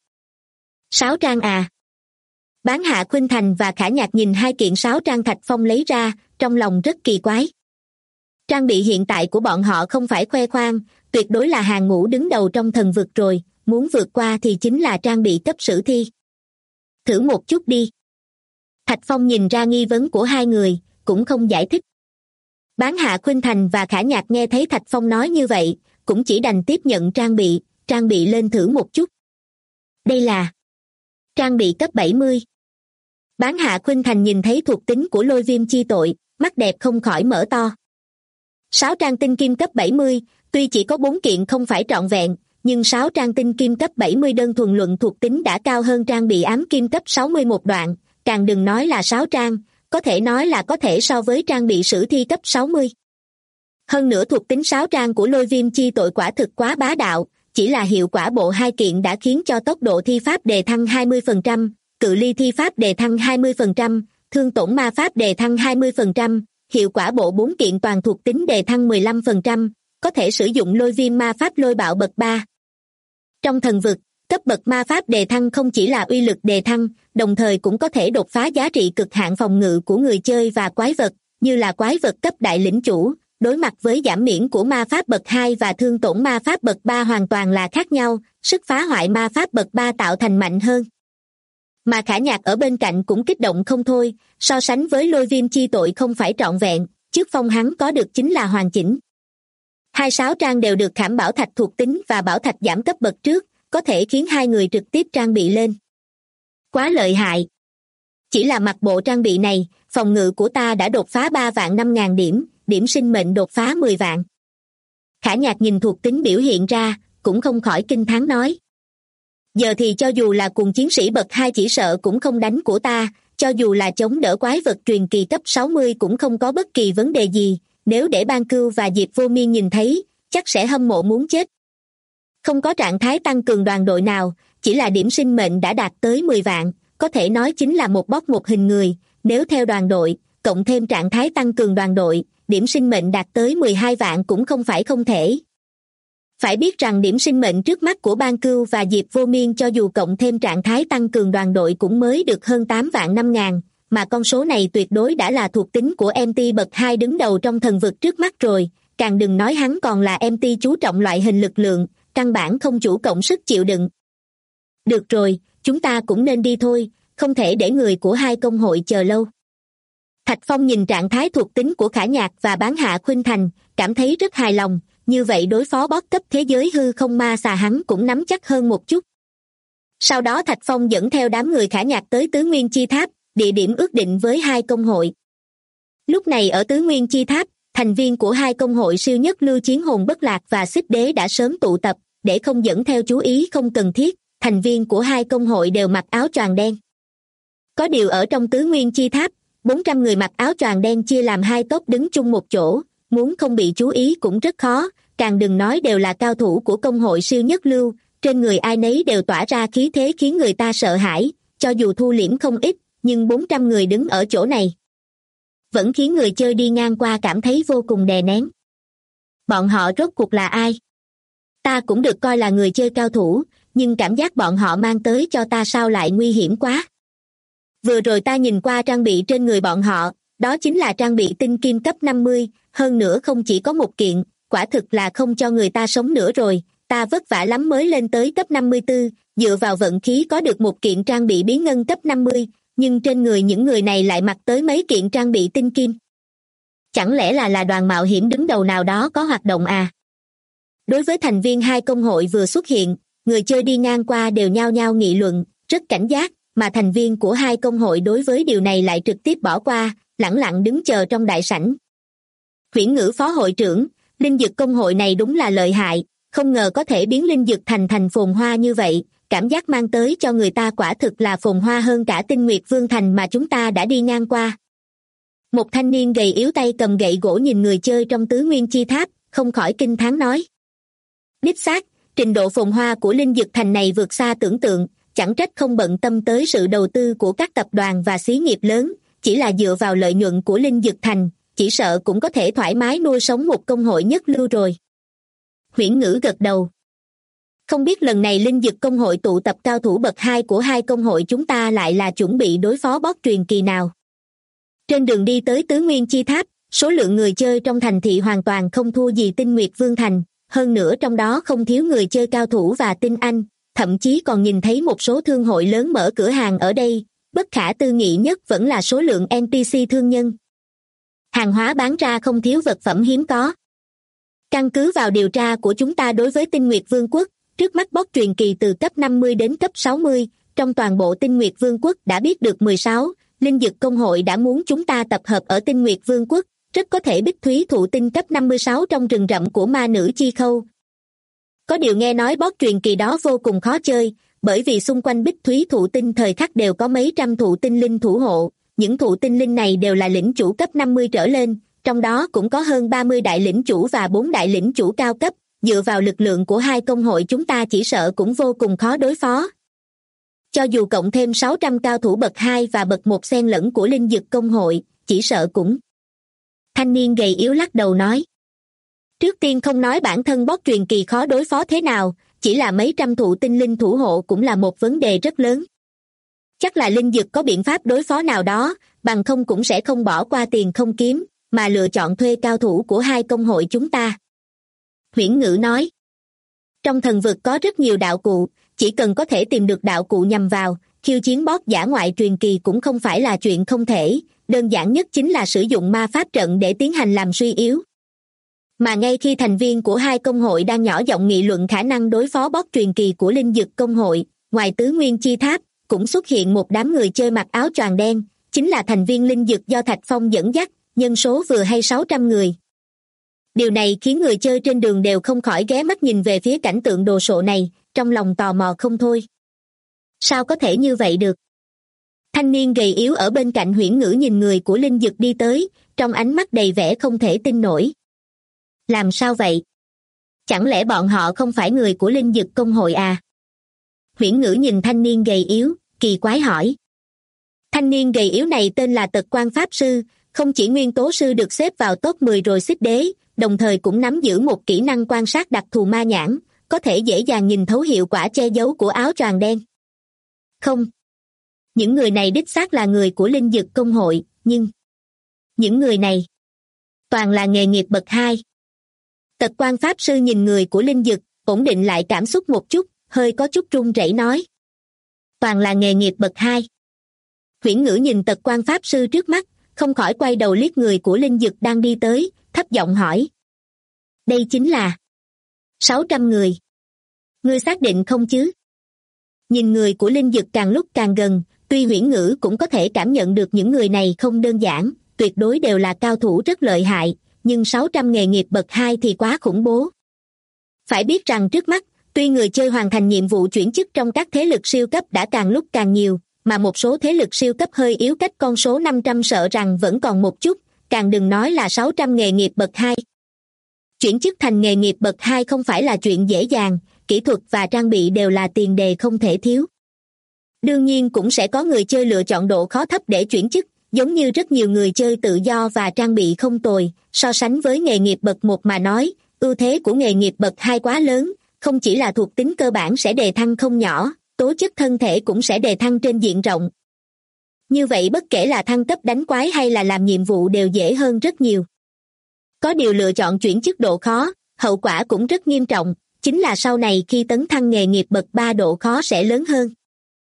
6 trang à? Bán Hạ Khuynh Thành và Khả Nhạc nhìn 2 kiện 6 trang Thạch Phong lấy ra, trong lòng rất kỳ quái. Trang bị hiện tại của bọn họ không phải khoe khoang, tuyệt đối là hàng ngũ đứng đầu trong thần vực rồi, muốn vượt qua thì chính là trang bị cấp sử thi. Thử một chút đi. Thạch Phong nhìn ra nghi vấn của 2 người, cũng không giải thích. Bán Hạ Khuynh Thành và Khả Nhạc nghe thấy Thạch Phong nói như vậy, cũng chỉ đành tiếp nhận trang bị lên thử một chút. Đây là trang bị cấp 70. Bán Hạ Khuynh Thành nhìn thấy thuộc tính của lôi viêm chi tội, mắt đẹp không khỏi mở to. 6 trang tinh kim cấp 70, tuy chỉ có 4 kiện không phải trọn vẹn, nhưng 6 trang tinh kim cấp 70 đơn thuần luận thuộc tính đã cao hơn trang bị ám kim cấp 61 đoạn, càng đừng nói là 6 trang, có thể nói là có thể so với trang bị sử thi cấp 60. Hơn nữa thuộc tính 6 trang của lôi viêm chi tội quả thực quá bá đạo, chỉ là hiệu quả bộ 2 kiện đã khiến cho tốc độ thi pháp đề thăng 20%, cự ly thi pháp đề thăng 20%, thương tổn ma pháp đề thăng 20%, hiệu quả bộ 4 kiện toàn thuộc tính đề thăng 15%, có thể sử dụng lôi viêm ma pháp lôi bạo bậc 3. Trong thần vực, cấp bậc ma pháp đề thăng không chỉ là uy lực đề thăng, đồng thời cũng có thể đột phá giá trị cực hạn phòng ngự của người chơi và quái vật, như là quái vật cấp đại lĩnh chủ, đối mặt với giảm miễn của ma pháp bậc 2 và thương tổn ma pháp bậc 3 hoàn toàn là khác nhau, sức phá hoại ma pháp bậc 3 tạo thành mạnh hơn. Mà Khả Nhạc ở bên cạnh cũng kích động không thôi, so sánh với lôi viêm chi tội không phải trọn vẹn, chiếc phong hắn có được chính là hoàn chỉnh. 26 trang đều được khảm bảo thạch thuộc tính và bảo thạch giảm cấp bậc trước, có thể khiến 2 người trực tiếp trang bị lên. Quá lợi hại. Chỉ là mặc bộ trang bị này, phòng ngự của ta đã đột phá 3 vạn 5.000 điểm, điểm sinh mệnh đột phá 10 vạn. Khả Nhạc nhìn thuộc tính biểu hiện ra, cũng không khỏi kinh thán nói. Giờ thì cho dù là cùng chiến sĩ bậc 2 chỉ sợ cũng không đánh của ta, cho dù là chống đỡ quái vật truyền kỳ cấp 60 cũng không có bất kỳ vấn đề gì, nếu để Ban Cưu và Diệp Vô Miên nhìn thấy, chắc sẽ hâm mộ muốn chết. Không có trạng thái tăng cường đoàn đội nào, chỉ là điểm sinh mệnh đã đạt tới 10 vạn, có thể nói chính là một bóc một hình người, nếu theo đoàn đội, cộng thêm trạng thái tăng cường đoàn đội, điểm sinh mệnh đạt tới 12 vạn cũng không phải không thể. Phải biết rằng điểm sinh mệnh trước mắt của Ban Cưu và Diệp Vô Miên cho dù cộng thêm trạng thái tăng cường đoàn đội cũng mới được hơn 8 vạn 5.000, mà con số này tuyệt đối đã là thuộc tính của MT bậc 2 đứng đầu trong thần vực trước mắt rồi, càng đừng nói hắn còn là MT chú trọng loại hình lực lượng, căn bản không chủ cộng sức chịu đựng. Được rồi, chúng ta cũng nên đi thôi, không thể để người của 2 công hội chờ lâu. Thạch Phong nhìn trạng thái thuộc tính của Khả Nhạc và bán Hạ Khuynh Thành, cảm thấy rất hài lòng, như vậy đối phó boss cấp thế giới hư không ma xà hắn cũng nắm chắc hơn một chút. Sau đó Thạch Phong dẫn theo đám người Khả Nhạc tới Tứ Nguyên Chi Tháp, địa điểm ước định với 2 công hội. Lúc này ở Tứ Nguyên Chi Tháp, thành viên của 2 công hội siêu nhất lưu Chiến Hồn Bất Lạc và Xích Đế đã sớm tụ tập, để không dẫn theo chú ý không cần thiết, thành viên của 2 công hội đều mặc áo choàng đen. Có điều ở trong Tứ Nguyên Chi Tháp, 400 người mặc áo choàng đen chia làm 2 tốp đứng chung một chỗ, muốn không bị chú ý cũng rất khó, càng đừng nói đều là cao thủ của công hội siêu nhất lưu, trên người ai nấy đều tỏa ra khí thế khiến người ta sợ hãi, cho dù thu liễm không ít, nhưng 400 người đứng ở chỗ này vẫn khiến người chơi đi ngang qua cảm thấy vô cùng đè nén. Bọn họ rốt cuộc là ai? Ta cũng được coi là người chơi cao thủ, nhưng cảm giác bọn họ mang tới cho ta sao lại nguy hiểm quá. Vừa rồi ta nhìn qua trang bị trên người bọn họ, đó chính là trang bị tinh kim cấp 50, hơn nữa không chỉ có một kiện, quả thực là không cho người ta sống nữa rồi, ta vất vả lắm mới lên tới cấp 54, dựa vào vận khí có được một kiện trang bị bí ngân cấp 50, nhưng trên người những người này lại mặc tới mấy kiện trang bị tinh kim. Chẳng lẽ là đoàn mạo hiểm đứng đầu nào đó có hoạt động à? Đối với thành viên hai công hội vừa xuất hiện, người chơi đi ngang qua đều nhao nhao nghị luận, rất cảnh giác, mà thành viên của hai công hội đối với điều này lại trực tiếp bỏ qua, lẳng lặng đứng chờ trong đại sảnh. Huyễn Ngữ phó hội trưởng, linh dược công hội này đúng là lợi hại, không ngờ có thể biến linh dược thành phồn hoa như vậy, cảm giác mang tới cho người ta quả thực là phồn hoa hơn cả Tinh Nguyệt Vương thành mà chúng ta đã đi ngang qua. Một thanh niên gầy yếu tay cầm gậy gỗ nhìn người chơi trong Tứ Nguyên Chi Tháp, không khỏi kinh thán nói. Đích xác, trình độ phồn hoa của linh dược thành này vượt xa tưởng tượng, chẳng trách không bận tâm tới sự đầu tư của các tập đoàn và xí nghiệp lớn, chỉ là dựa vào lợi nhuận của linh dược thành, chỉ sợ cũng có thể thoải mái nuôi sống một công hội nhất lưu rồi. Huyễn Ngữ gật đầu. Không biết lần này linh dược công hội tụ tập cao thủ bậc 2 của hai công hội chúng ta lại là chuẩn bị đối phó boss truyền kỳ nào? Trên đường đi tới Tứ Nguyên Chi Tháp, số lượng người chơi trong thành thị hoàn toàn không thua gì Tinh Nguyệt Vương thành, hơn nữa trong đó không thiếu người chơi cao thủ và tinh anh, thậm chí còn nhìn thấy một số thương hội lớn mở cửa hàng ở đây, bất khả tư nghị nhất vẫn là số lượng NPC thương nhân. Hàng hóa bán ra không thiếu vật phẩm hiếm có. Căn cứ vào điều tra của chúng ta đối với Tinh Nguyệt Vương quốc, trước mắt boss truyền kỳ từ cấp 50 đến cấp 60, trong toàn bộ Tinh Nguyệt Vương quốc đã biết được 16, linh dược công hội đã muốn chúng ta tập hợp ở Tinh Nguyệt Vương quốc, rất có thể Bích Thúy thụ tinh cấp 56 trong rừng rậm của ma nữ chi khâu. Có điều nghe nói boss truyền kỳ đó vô cùng khó chơi, bởi vì xung quanh Bích Thúy thụ tinh thời khắc đều có mấy trăm thụ tinh linh thủ hộ, những thụ tinh linh này đều là lĩnh chủ cấp 50 trở lên, trong đó cũng có hơn 30 đại lĩnh chủ và 4 đại lĩnh chủ cao cấp, dựa vào lực lượng của hai công hội chúng ta chỉ sợ cũng vô cùng khó đối phó. Cho dù cộng thêm 600 cao thủ bậc 2 và bậc 1 xen lẫn của linh dược công hội, chỉ sợ cũng. Thanh niên gầy yếu lắc đầu nói. Trước tiên không nói bản thân boss truyền kỳ khó đối phó thế nào, chỉ là mấy trăm thụ tinh linh thủ hộ cũng là một vấn đề rất lớn. Chắc là linh dược có biện pháp đối phó nào đó, bằng không cũng sẽ không bỏ qua tiền không kiếm, mà lựa chọn thuê cao thủ của hai công hội chúng ta. Huyễn Ngữ nói. Trong thần vực có rất nhiều đạo cụ, chỉ cần có thể tìm được đạo cụ nhằm vào, khiêu chiến boss dã ngoại truyền kỳ cũng không phải là chuyện không thể, đơn giản nhất chính là sử dụng ma pháp trận để tiến hành làm suy yếu. Mà ngay khi thành viên của hai công hội đang nhỏ giọng nghị luận khả năng đối phó boss truyền kỳ của linh dược công hội, ngoài Tứ Nguyên Chi Tháp, cũng xuất hiện một đám người chơi mặc áo choàng đen, chính là thành viên linh dược do Thạch Phong dẫn dắt, nhân số vừa hay 600 người. Điều này khiến người chơi trên đường đều không khỏi ghé mắt nhìn về phía cảnh tượng đồ sộ này, trong lòng tò mò không thôi. Sao có thể như vậy được? Thanh niên gầy yếu ở bên cạnh Huyễn Ngữ nhìn người của linh dược đi tới, trong ánh mắt đầy vẻ không thể tin nổi. Làm sao vậy? Chẳng lẽ bọn họ không phải người của linh dược công hội à? Huyễn Ngữ nhìn thanh niên gầy yếu, kỳ quái hỏi. Thanh niên gầy yếu này tên là Tật Quan Pháp Sư, không chỉ nguyên tố sư được xếp vào top 10 rồi xích đế, đồng thời cũng nắm giữ một kỹ năng quan sát đặc thù ma nhãn, có thể dễ dàng nhìn thấu hiệu quả che giấu của áo choàng đen. Không. Những người này đích xác là người của linh dược công hội, nhưng những người này toàn là nghề nghiệp bậc 2. Tật Quan Pháp Sư nhìn người của linh dược, ổn định lại cảm xúc một chút, hơi có chút run rẩy nói. Toàn là nghề nghiệp bậc 2. Huyễn Ngữ nhìn Tật Quan Pháp Sư trước mắt, không khỏi quay đầu liếc người của linh dược đang đi tới, thấp giọng hỏi. Đây chính là 600 người. Ngươi xác định không chứ? Nhìn người của linh dược càng lúc càng gần, tuy Huyễn Ngữ cũng có thể cảm nhận được những người này không đơn giản, tuyệt đối đều là cao thủ rất lợi hại, nhưng 600 nghề nghiệp bậc 2 thì quá khủng bố. Phải biết rằng trước mắt, tuy người chơi hoàn thành nhiệm vụ chuyển chức trong các thế lực siêu cấp đã càng lúc càng nhiều, mà một số thế lực siêu cấp hơi yếu cách con số 500 sợ rằng vẫn còn một chút, càng đừng nói là 600 nghề nghiệp bậc 2. Chuyển chức thành nghề nghiệp bậc 2 không phải là chuyện dễ dàng, kỹ thuật và trang bị đều là tiền đề không thể thiếu. Đương nhiên cũng sẽ có người chơi lựa chọn độ khó thấp để chuyển chức, giống như rất nhiều người chơi tự do và trang bị không tồi, so sánh với nghề nghiệp bậc 1 mà nói, ưu thế của nghề nghiệp bậc 2 quá lớn, không chỉ là thuộc tính cơ bản sẽ đề thăng không nhỏ, tố chất thân thể cũng sẽ đề thăng trên diện rộng. Như vậy bất kể là thăng cấp đánh quái hay là làm nhiệm vụ đều dễ hơn rất nhiều. Có điều lựa chọn chuyển chức độ khó, hậu quả cũng rất nghiêm trọng, chính là sau này khi tấn thăng nghề nghiệp bậc 3 độ khó sẽ lớn hơn.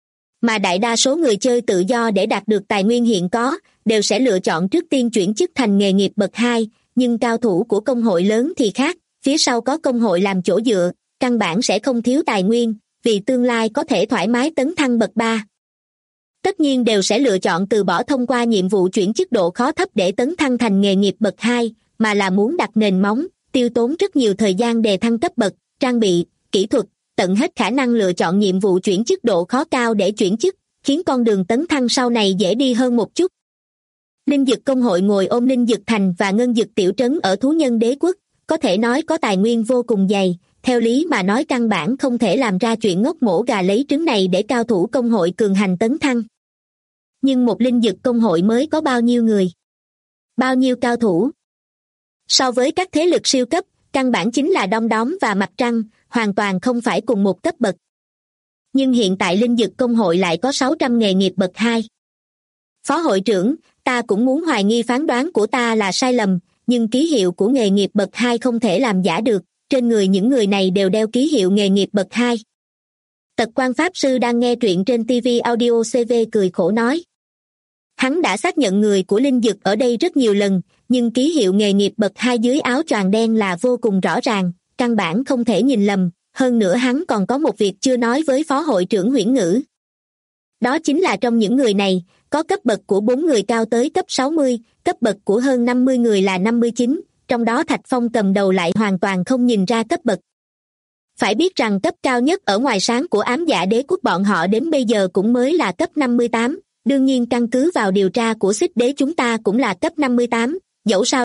Mà đại đa số người chơi tự do để đạt được tài nguyên hiện có, đều sẽ lựa chọn trước tiên chuyển chức thành nghề nghiệp bậc 2, nhưng cao thủ của công hội lớn thì khác, phía sau có công hội làm chỗ dựa, căn bản sẽ không thiếu tài nguyên, vì tương lai có thể thoải mái tấn thăng bậc 3. Tất nhiên đều sẽ lựa chọn từ bỏ thông qua nhiệm vụ chuyển chức độ khó thấp để tấn thăng thành nghề nghiệp bậc 2, mà là muốn đặt nền móng, tiêu tốn rất nhiều thời gian để thăng cấp bậc, trang bị, kỹ thuật, tận hết khả năng lựa chọn nhiệm vụ chuyển chức độ khó cao để chuyển chức, khiến con đường tấn thăng sau này dễ đi hơn một chút. Linh dực công hội ngồi ôm linh dực thành và ngân dực tiểu trấn ở thú nhân đế quốc, có thể nói có tài nguyên vô cùng dày, theo lý mà nói căn bản không thể làm ra chuyện ngốc mổ gà lấy trứng này để cao thủ công hội cường hành tấn thăng. Nhưng một linh dực công hội mới có bao nhiêu người? Bao nhiêu cao thủ? So với các thế lực siêu cấp, căn bản chính là đom đóm và mặt trăng, hoàn toàn không phải cùng một cấp bậc. Nhưng hiện tại linh dực công hội lại có 600 nghề nghiệp bậc 2. Phó hội trưởng, ta cũng muốn hoài nghi phán đoán của ta là sai lầm, nhưng ký hiệu của nghề nghiệp bậc 2 không thể làm giả được, trên người những người này đều đeo ký hiệu nghề nghiệp bậc 2. Tật Quan Pháp Sư đang nghe truyện trên TV Audio CV cười khổ nói. Hắn đã xác nhận người của linh dực ở đây rất nhiều lần, nhưng ký hiệu nghề nghiệp bậc 2 dưới áo choàng đen là vô cùng rõ ràng, căn bản không thể nhìn lầm, hơn nữa hắn còn có một việc chưa nói với phó hội trưởng Huyễn Ngữ. Đó chính là trong những người này, có cấp bậc của 4 người cao tới cấp 60, cấp bậc của hơn 50 người là 59, trong đó Thạch Phong cầm đầu lại hoàn toàn không nhìn ra cấp bậc. Phải biết rằng cấp cao nhất ở ngoài sáng của ám dạ đế quốc bọn họ đến bây giờ cũng mới là cấp 58, đương nhiên căn cứ vào điều tra của Xích Đế chúng ta cũng là cấp 58, dẫu sao.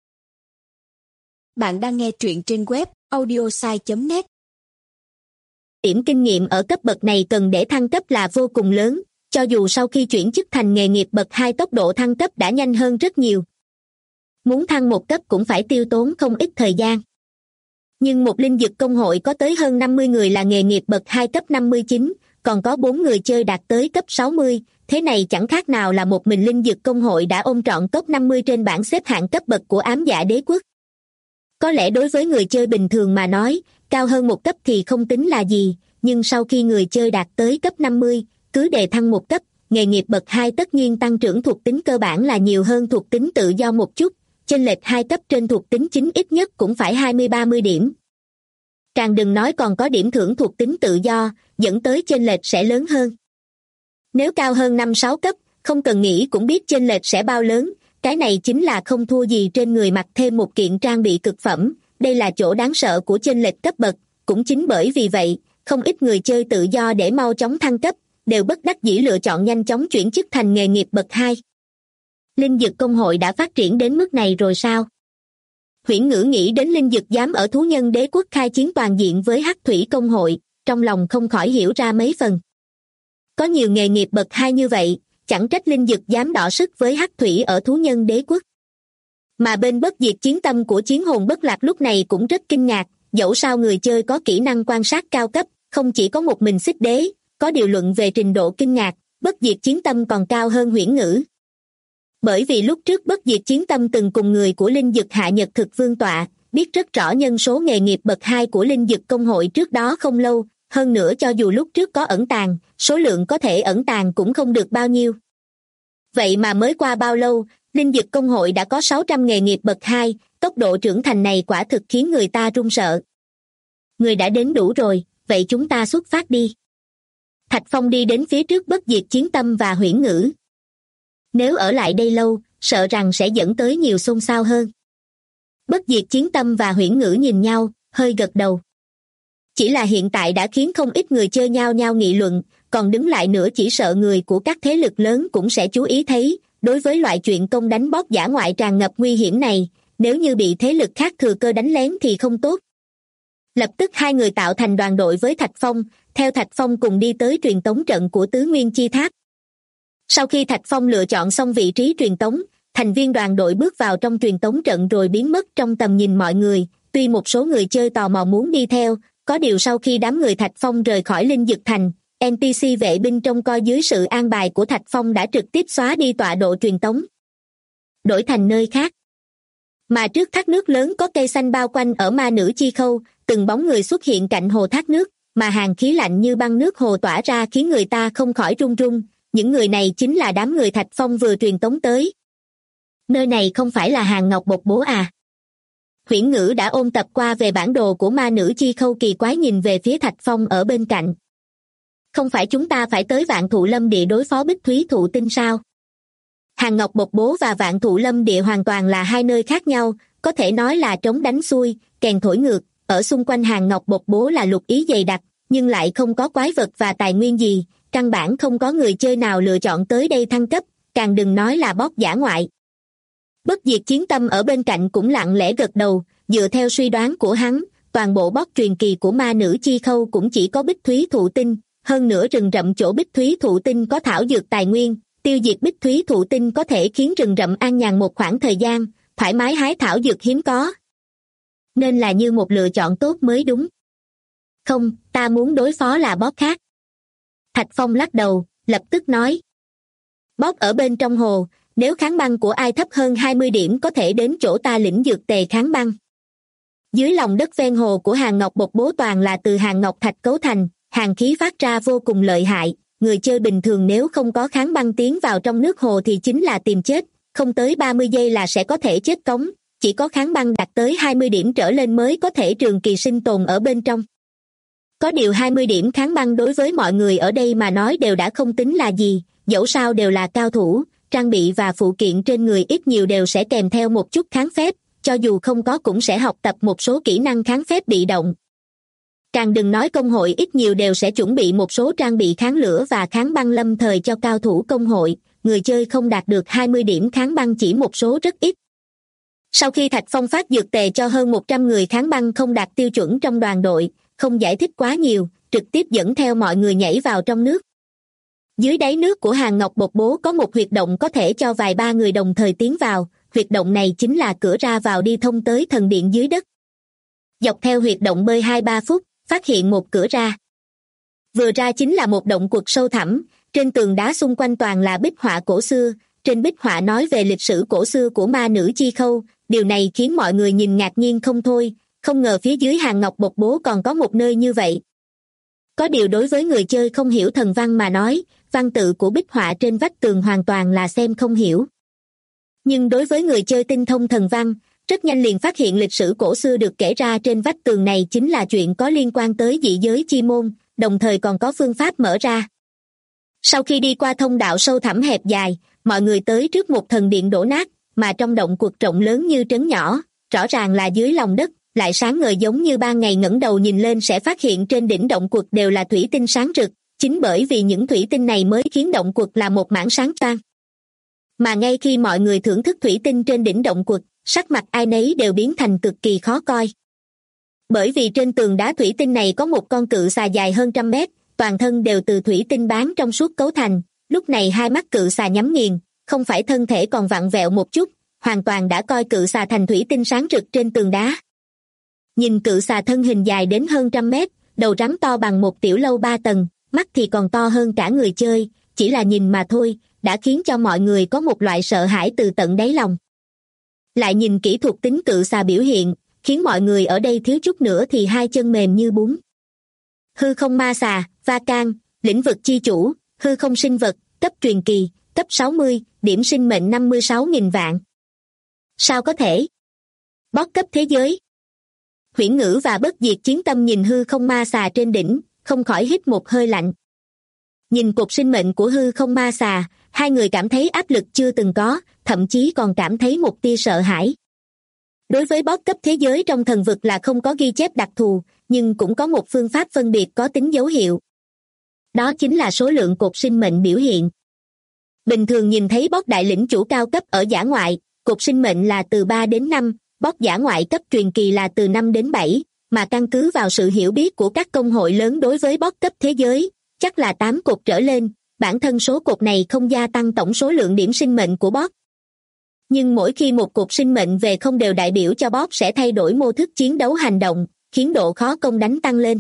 Bạn đang nghe truyện trên web audiosai.net. Điểm kinh nghiệm ở cấp bậc này cần để thăng cấp là vô cùng lớn, cho dù sau khi chuyển chức thành nghề nghiệp bậc 2 tốc độ thăng cấp đã nhanh hơn rất nhiều. Muốn thăng một cấp cũng phải tiêu tốn không ít thời gian. Nhưng một linh dực công hội có tới hơn 50 người là nghề nghiệp bậc 2 cấp 59, còn có 4 người chơi đạt tới cấp 60, thế này chẳng khác nào là một mình linh dực công hội đã ôm trọn top 50 trên bảng xếp hạng cấp bậc của ám dạ đế quốc. Có lẽ đối với người chơi bình thường mà nói, cao hơn một cấp thì không tính là gì, nhưng sau khi người chơi đạt tới cấp 50, cứ đề thăng một cấp, nghề nghiệp bậc 2 tất nhiên tăng trưởng thuộc tính cơ bản là nhiều hơn thuộc tính tự do một chút, chênh lệch 2 cấp trên thuộc tính chính ít nhất cũng phải 20-30 điểm. Càng đừng nói còn có điểm thưởng thuộc tính tự do, dẫn tới chênh lệch sẽ lớn hơn. Nếu cao hơn 5-6 cấp, không cần nghĩ cũng biết chênh lệch sẽ bao lớn, cái này chính là không thua gì trên người mặc thêm một kiện trang bị cực phẩm, đây là chỗ đáng sợ của chênh lệch cấp bậc, cũng chính bởi vì vậy, không ít người chơi tự do để mau chóng thăng cấp, đều bất đắc dĩ lựa chọn nhanh chóng chuyển chức thành nghề nghiệp bậc 2. Linh dực công hội đã phát triển đến mức này rồi sao? Huyễn Ngữ nghĩ đến linh dực dám ở thú nhân đế quốc khai chiến toàn diện với hắc thủy công hội, trong lòng không khỏi hiểu ra mấy phần. Có nhiều nghề nghiệp bậc 2 như vậy, chẳng trách linh dực dám đọ sức với hắc thủy ở thú nhân đế quốc. Mà bên bất diệt chiến tâm của chiến hồn bất lạc lúc này cũng rất kinh ngạc, dẫu sao người chơi có kỹ năng quan sát cao cấp, không chỉ có một mình Xích Đế, có điều luận về trình độ kinh ngạc, bất diệt chiến tâm còn cao hơn Huyễn Ngữ. Bởi vì lúc trước bất diệt chiến tâm từng cùng người của linh dực hạ nhật thực vương tọa, biết rất rõ nhân số nghề nghiệp bậc 2 của linh dực công hội trước đó không lâu, hơn nữa cho dù lúc trước có ẩn tàng, số lượng có thể ẩn tàng cũng không được bao nhiêu. Vậy mà mới qua bao lâu, linh dực công hội đã có 600 nghề nghiệp bậc 2, tốc độ trưởng thành này quả thực khiến người ta run sợ. Người đã đến đủ rồi, vậy chúng ta xuất phát đi. Thạch Phong đi đến phía trước bất diệt chiến tâm và Huyễn Ngữ. Nếu ở lại đây lâu, sợ rằng sẽ dẫn tới nhiều xôn xao hơn. Bất diệt chiến tâm và Huyễn Ngữ nhìn nhau, hơi gật đầu. Chỉ là hiện tại đã khiến không ít người chơi nhao nhao nghị luận, còn đứng lại nữa chỉ sợ người của các thế lực lớn cũng sẽ chú ý thấy, đối với loại chuyện công đánh bóp dã ngoại tràn ngập nguy hiểm này, nếu như bị thế lực khác thừa cơ đánh lén thì không tốt. Lập tức hai người tạo thành đoàn đội với Thạch Phong, theo Thạch Phong cùng đi tới truyền tống trận của Tứ Nguyên Chi Tháp. Sau khi Thạch Phong lựa chọn xong vị trí truyền tống, thành viên đoàn đội bước vào trong truyền tống trận rồi biến mất trong tầm nhìn mọi người, tuy một số người chơi tò mò muốn đi theo, có điều sau khi đám người Thạch Phong rời khỏi Linh Dực Thành, NPC vệ binh trông coi dưới sự an bài của Thạch Phong đã trực tiếp xóa đi tọa độ truyền tống, đổi thành nơi khác. Mà trước thác nước lớn có cây xanh bao quanh ở Ma Nữ Chi Khâu, từng bóng người xuất hiện cạnh hồ thác nước, mà hàn khí lạnh như băng nước hồ tỏa ra khiến người ta không khỏi run run. Những người này chính là đám người Thạch Phong vừa truyền tống tới. Nơi này không phải là Hàn Ngọc Bộc Bố à? Huyễn Ngữ đã ôn tập qua về bản đồ của ma nữ Chi Khâu, kỳ quái nhìn về phía Thạch Phong ở bên cạnh. Không phải chúng ta phải tới Vạn Thụ Lâm Địa đối phó Bích Thúy Thụ Tinh sao? Hàn Ngọc Bộc Bố và Vạn Thụ Lâm Địa hoàn toàn là hai nơi khác nhau, có thể nói là trống đánh xuôi, kèn thổi ngược. Ở xung quanh Hàn Ngọc Bộc Bố là lục ý dày đặc, nhưng lại không có quái vật và tài nguyên gì, căn bản không có người chơi nào lựa chọn tới đây thăng cấp, càng đừng nói là boss dã ngoại. Bất diệt chiến tâm ở bên cạnh cũng lặng lẽ gật đầu, dựa theo suy đoán của hắn, toàn bộ boss truyền kỳ của ma nữ Chi Khâu cũng chỉ có Bích Thúy Thụ Tinh, hơn nữa rừng rậm chỗ Bích Thúy Thụ Tinh có thảo dược tài nguyên, tiêu diệt Bích Thúy Thụ Tinh có thể khiến rừng rậm an nhàn một khoảng thời gian, thoải mái hái thảo dược hiếm có. Nên là như một lựa chọn tốt mới đúng. Không, ta muốn đối phó là boss khác. Thạch Phong lắc đầu, lập tức nói. Boss ở bên trong hồ, nếu kháng băng của ai thấp hơn 20 điểm có thể đến chỗ ta lĩnh dược tề kháng băng. Dưới lòng đất ven hồ của Hàn Ngọc Bộc Bố toàn là từ hàn ngọc thạch cấu thành, hàn khí phát ra vô cùng lợi hại, người chơi bình thường nếu không có kháng băng tiến vào trong nước hồ thì chính là tìm chết, không tới 30 giây là sẽ có thể chết cống, chỉ có kháng băng đạt tới 20 điểm trở lên mới có thể trường kỳ sinh tồn ở bên trong. Có điều 20 điểm kháng băng đối với mọi người ở đây mà nói đều đã không tính là gì, dẫu sao đều là cao thủ, trang bị và phụ kiện trên người ít nhiều đều sẽ kèm theo một chút kháng phép, cho dù không có cũng sẽ học tập một số kỹ năng kháng phép bị động. Càng đừng nói công hội ít nhiều đều sẽ chuẩn bị một số trang bị kháng lửa và kháng băng lâm thời cho cao thủ công hội, người chơi không đạt được 20 điểm kháng băng chỉ một số rất ít. Sau khi Thạch Phong phát dược tề cho hơn 100 người kháng băng không đạt tiêu chuẩn trong đoàn đội, không giải thích quá nhiều, trực tiếp dẫn theo mọi người nhảy vào trong nước. Dưới đáy nước của Hàn Ngọc Bộc Bố có một huyệt động có thể cho vài ba người đồng thời tiến vào, huyệt động này chính là cửa ra vào đi thông tới thần điện dưới đất. Dọc theo huyệt động bơi 2-3 phút, phát hiện một cửa ra. Vừa ra chính là một động quật sâu thẳm, trên tường đá xung quanh toàn là bích họa cổ xưa, trên bích họa nói về lịch sử cổ xưa của ma nữ Chi Khâu, điều này khiến mọi người nhìn ngạc nhiên không thôi, không ngờ phía dưới Hàn Ngọc Bộc Bố còn có một nơi như vậy. Có điều đối với người chơi không hiểu thần văn mà nói, văn tự của bích họa trên vách tường hoàn toàn là xem không hiểu. Nhưng đối với người chơi tinh thông thần văn, rất nhanh liền phát hiện lịch sử cổ xưa được kể ra trên vách tường này chính là chuyện có liên quan tới dị giới chi môn, đồng thời còn có phương pháp mở ra. Sau khi đi qua thông đạo sâu thẳm hẹp dài, mọi người tới trước một thần điện đổ nát, mà trong động quật rộng lớn như trấn nhỏ, rõ ràng là dưới lòng đất, lại sáng ngời giống như ban ngày, ngẩng đầu nhìn lên sẽ phát hiện trên đỉnh động quật đều là thủy tinh sáng rực, chính bởi vì những thủy tinh này mới khiến động quật là một mảng sáng choang. Mà ngay khi mọi người thưởng thức thủy tinh trên đỉnh động quật, sắc mặt ai nấy đều biến thành cực kỳ khó coi. Bởi vì trên tường đá thủy tinh này có một con cự xà dài hơn 100 mét, toàn thân đều từ thủy tinh bán trong suốt cấu thành, lúc này hai mắt cự xà nhắm nghiền, không phải thân thể còn vặn vẹo một chút, hoàn toàn đã coi cự xà thành thủy tinh sáng rực trên tường đá. Nhìn cự xà thân hình dài đến hơn 100 mét, đầu rắn to bằng một tiểu lâu 3 tầng, mắt thì còn to hơn cả người chơi, chỉ là nhìn mà thôi, đã khiến cho mọi người có một loại sợ hãi từ tận đáy lòng. Lại nhìn kỹ thuật tính cự xà biểu hiện, khiến mọi người ở đây thiếu chút nữa thì hai chân mềm như bún. Hư không ma xà, Va Can, lĩnh vực chi chủ, hư không sinh vật, cấp truyền kỳ, cấp 60, điểm sinh mệnh 56.000 vạn. Sao có thể? Boss cấp thế giới. Huyễn Ngữ và Bất Diệt Chiến Tâm nhìn hư không ma xà trên đỉnh, không khỏi hít một hơi lạnh. Nhìn cột sinh mệnh của hư không ma xà, hai người cảm thấy áp lực chưa từng có, thậm chí còn cảm thấy một tia sợ hãi. Đối với boss cấp thế giới trong thần vực là không có ghi chép đặc thù, nhưng cũng có một phương pháp phân biệt có tính dấu hiệu. Đó chính là số lượng cột sinh mệnh biểu hiện. Bình thường nhìn thấy boss đại lĩnh chủ cao cấp ở dã ngoại, cột sinh mệnh là từ 3 đến 5, boss dã ngoại cấp truyền kỳ là từ 5 đến 7, mà căn cứ vào sự hiểu biết của các công hội lớn đối với boss cấp thế giới, chắc là 8 cột trở lên, bản thân số cột này không gia tăng tổng số lượng điểm sinh mệnh của boss. Nhưng mỗi khi một cột sinh mệnh về không đều đại biểu cho boss sẽ thay đổi mô thức chiến đấu hành động, khiến độ khó công đánh tăng lên.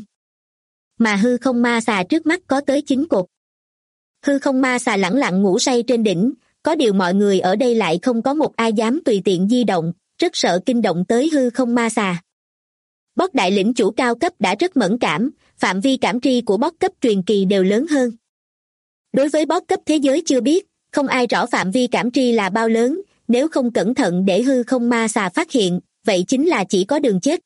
Mà hư không ma xà trước mắt có tới 9 cột. Hư không ma xà lẳng lặng ngủ say trên đỉnh, có điều mọi người ở đây lại không có một ai dám tùy tiện di động, rất sợ kinh động tới hư không ma xà. Boss đại lĩnh chủ cao cấp đã rất mẫn cảm, phạm vi cảm tri của boss cấp truyền kỳ đều lớn hơn. Đối với boss cấp thế giới chưa biết, không ai rõ phạm vi cảm tri là bao lớn, nếu không cẩn thận để hư không ma xà phát hiện, vậy chính là chỉ có đường chết.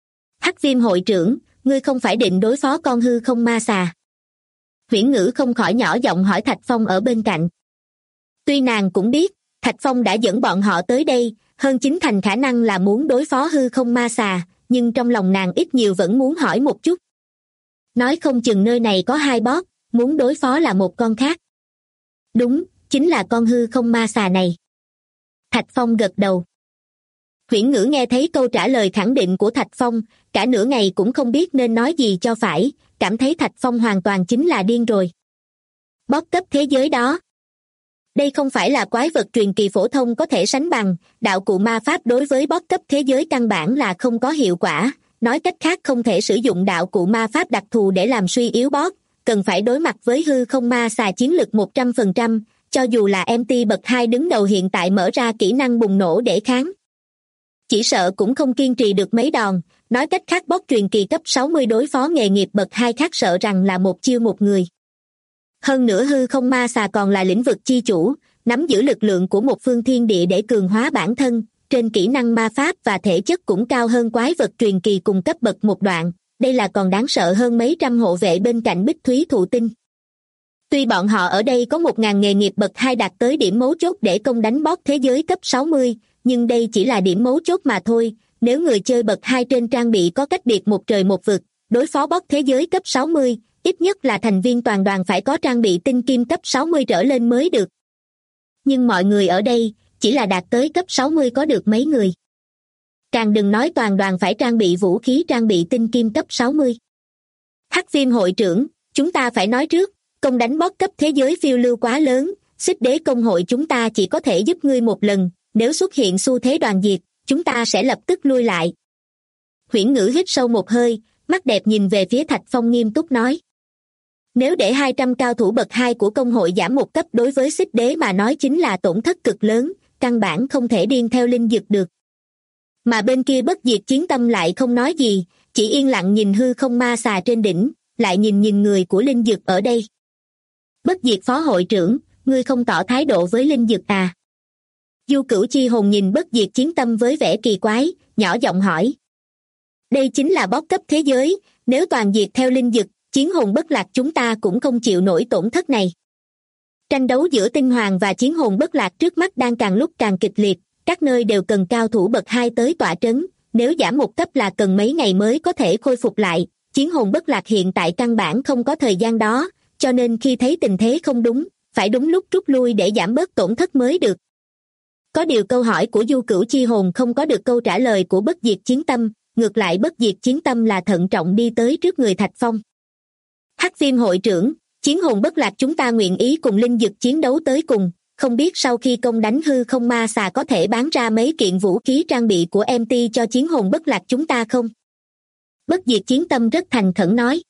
Hắc Viêm hội trưởng, ngươi không phải định đối phó con hư không ma xà? Huyễn Ngữ không khỏi nhỏ giọng hỏi Thạch Phong ở bên cạnh. Tuy nàng cũng biết, Thạch Phong đã dẫn bọn họ tới đây, hơn chín thành khả năng là muốn đối phó hư không ma xà, nhưng trong lòng nàng ít nhiều vẫn muốn hỏi một chút. Nói không chừng nơi này có hai boss, muốn đối phó là một con khác. Đúng, chính là con hư không ma xà này. Thạch Phong gật đầu. Huyễn Ngữ nghe thấy câu trả lời khẳng định của Thạch Phong, cả nửa ngày cũng không biết nên nói gì cho phải, cảm thấy Thạch Phong hoàn toàn chính là điên rồi. Boss cấp thế giới đó. Đây không phải là quái vật truyền kỳ phổ thông có thể sánh bằng, đạo cụ ma pháp đối với boss cấp thế giới căn bản là không có hiệu quả, nói cách khác không thể sử dụng đạo cụ ma pháp đặc thù để làm suy yếu boss, cần phải đối mặt với hư không ma xà chiến lực 100%, cho dù là MT bậc 2 đứng đầu hiện tại mở ra kỹ năng bùng nổ để kháng. Chỉ sợ cũng không kiên trì được mấy đòn, nói cách khác boss truyền kỳ cấp 60 đối phó nghề nghiệp bậc 2 khác sợ rằng là một chiêu một người. Hơn nữa hư không ma xà còn là lĩnh vực chi chủ, nắm giữ lực lượng của một phương thiên địa để cường hóa bản thân, trên kỹ năng ma pháp và thể chất cũng cao hơn quái vật truyền kỳ cùng cấp bậc một đoạn, đây là còn đáng sợ hơn mấy trăm hộ vệ bên cạnh Bích Thúy Thụ Tinh. Tuy bọn họ ở đây có 1.000 nghề nghiệp bậc 2 đạt tới điểm mấu chốt để công đánh boss thế giới cấp 60, nhưng đây chỉ là điểm mấu chốt mà thôi, nếu người chơi bậc 2 trên trang bị có cách biệt một trời một vực, đối phó boss thế giới cấp 60, ít nhất là thành viên toàn đoàn phải có trang bị tinh kim cấp 60 trở lên mới được. Nhưng mọi người ở đây, chỉ là đạt tới cấp 60 có được mấy người. Càng đừng nói toàn đoàn phải trang bị vũ khí trang bị tinh kim cấp 60. Hắc Viêm hội trưởng, chúng ta phải nói trước, công đánh boss cấp thế giới phiêu lưu quá lớn, Xích Đế công hội chúng ta chỉ có thể giúp ngươi một lần, nếu xuất hiện xu thế đoàn diệt, chúng ta sẽ lập tức lui lại. Huyễn Ngữ hít sâu một hơi, mắt đẹp nhìn về phía Thạch Phong nghiêm túc nói. Nếu để 200 cao thủ bậc 2 của công hội giảm một cấp đối với Xích Đế mà nói chính là tổn thất cực lớn, căn bản không thể điên theo linh dực được. Mà bên kia Bất Diệt Chiến Tâm lại không nói gì, chỉ yên lặng nhìn hư không ma xà trên đỉnh, lại nhìn người của linh dực ở đây. Bất Diệt phó hội trưởng, ngươi không tỏ thái độ với linh dực à? Du Cửu Chi Hồn nhìn Bất Diệt Chiến Tâm với vẻ kỳ quái, nhỏ giọng hỏi. Đây chính là boss cấp thế giới, nếu toàn diệt theo linh dực, Chiến Hồn Bất Lạc chúng ta cũng không chịu nổi tổn thất này. Tranh đấu giữa Tinh Hoàng và Chiến Hồn Bất Lạc trước mắt đang càng lúc càng kịch liệt, các nơi đều cần cao thủ bậc 2 tới tọa trấn, nếu giảm một cấp là cần mấy ngày mới có thể khôi phục lại, Chiến Hồn Bất Lạc hiện tại căn bản không có thời gian đó, cho nên khi thấy tình thế không đúng, phải đúng lúc rút lui để giảm bớt tổn thất mới được. Có điều câu hỏi của Du Cửu Chi Hồn không có được câu trả lời của Bất Diệt Chiến Tâm, ngược lại Bất Diệt Chiến Tâm là thận trọng đi tới trước người Thạch Phong. Hắc Viêm hội trưởng, Chiến Hồn Bất Lạc chúng ta nguyện ý cùng linh dực chiến đấu tới cùng, không biết sau khi công đánh hư không ma xà có thể bán ra mấy kiện vũ khí trang bị của MT cho Chiến Hồn Bất Lạc chúng ta không? Bất Diệt Chiến Tâm rất thành khẩn nói.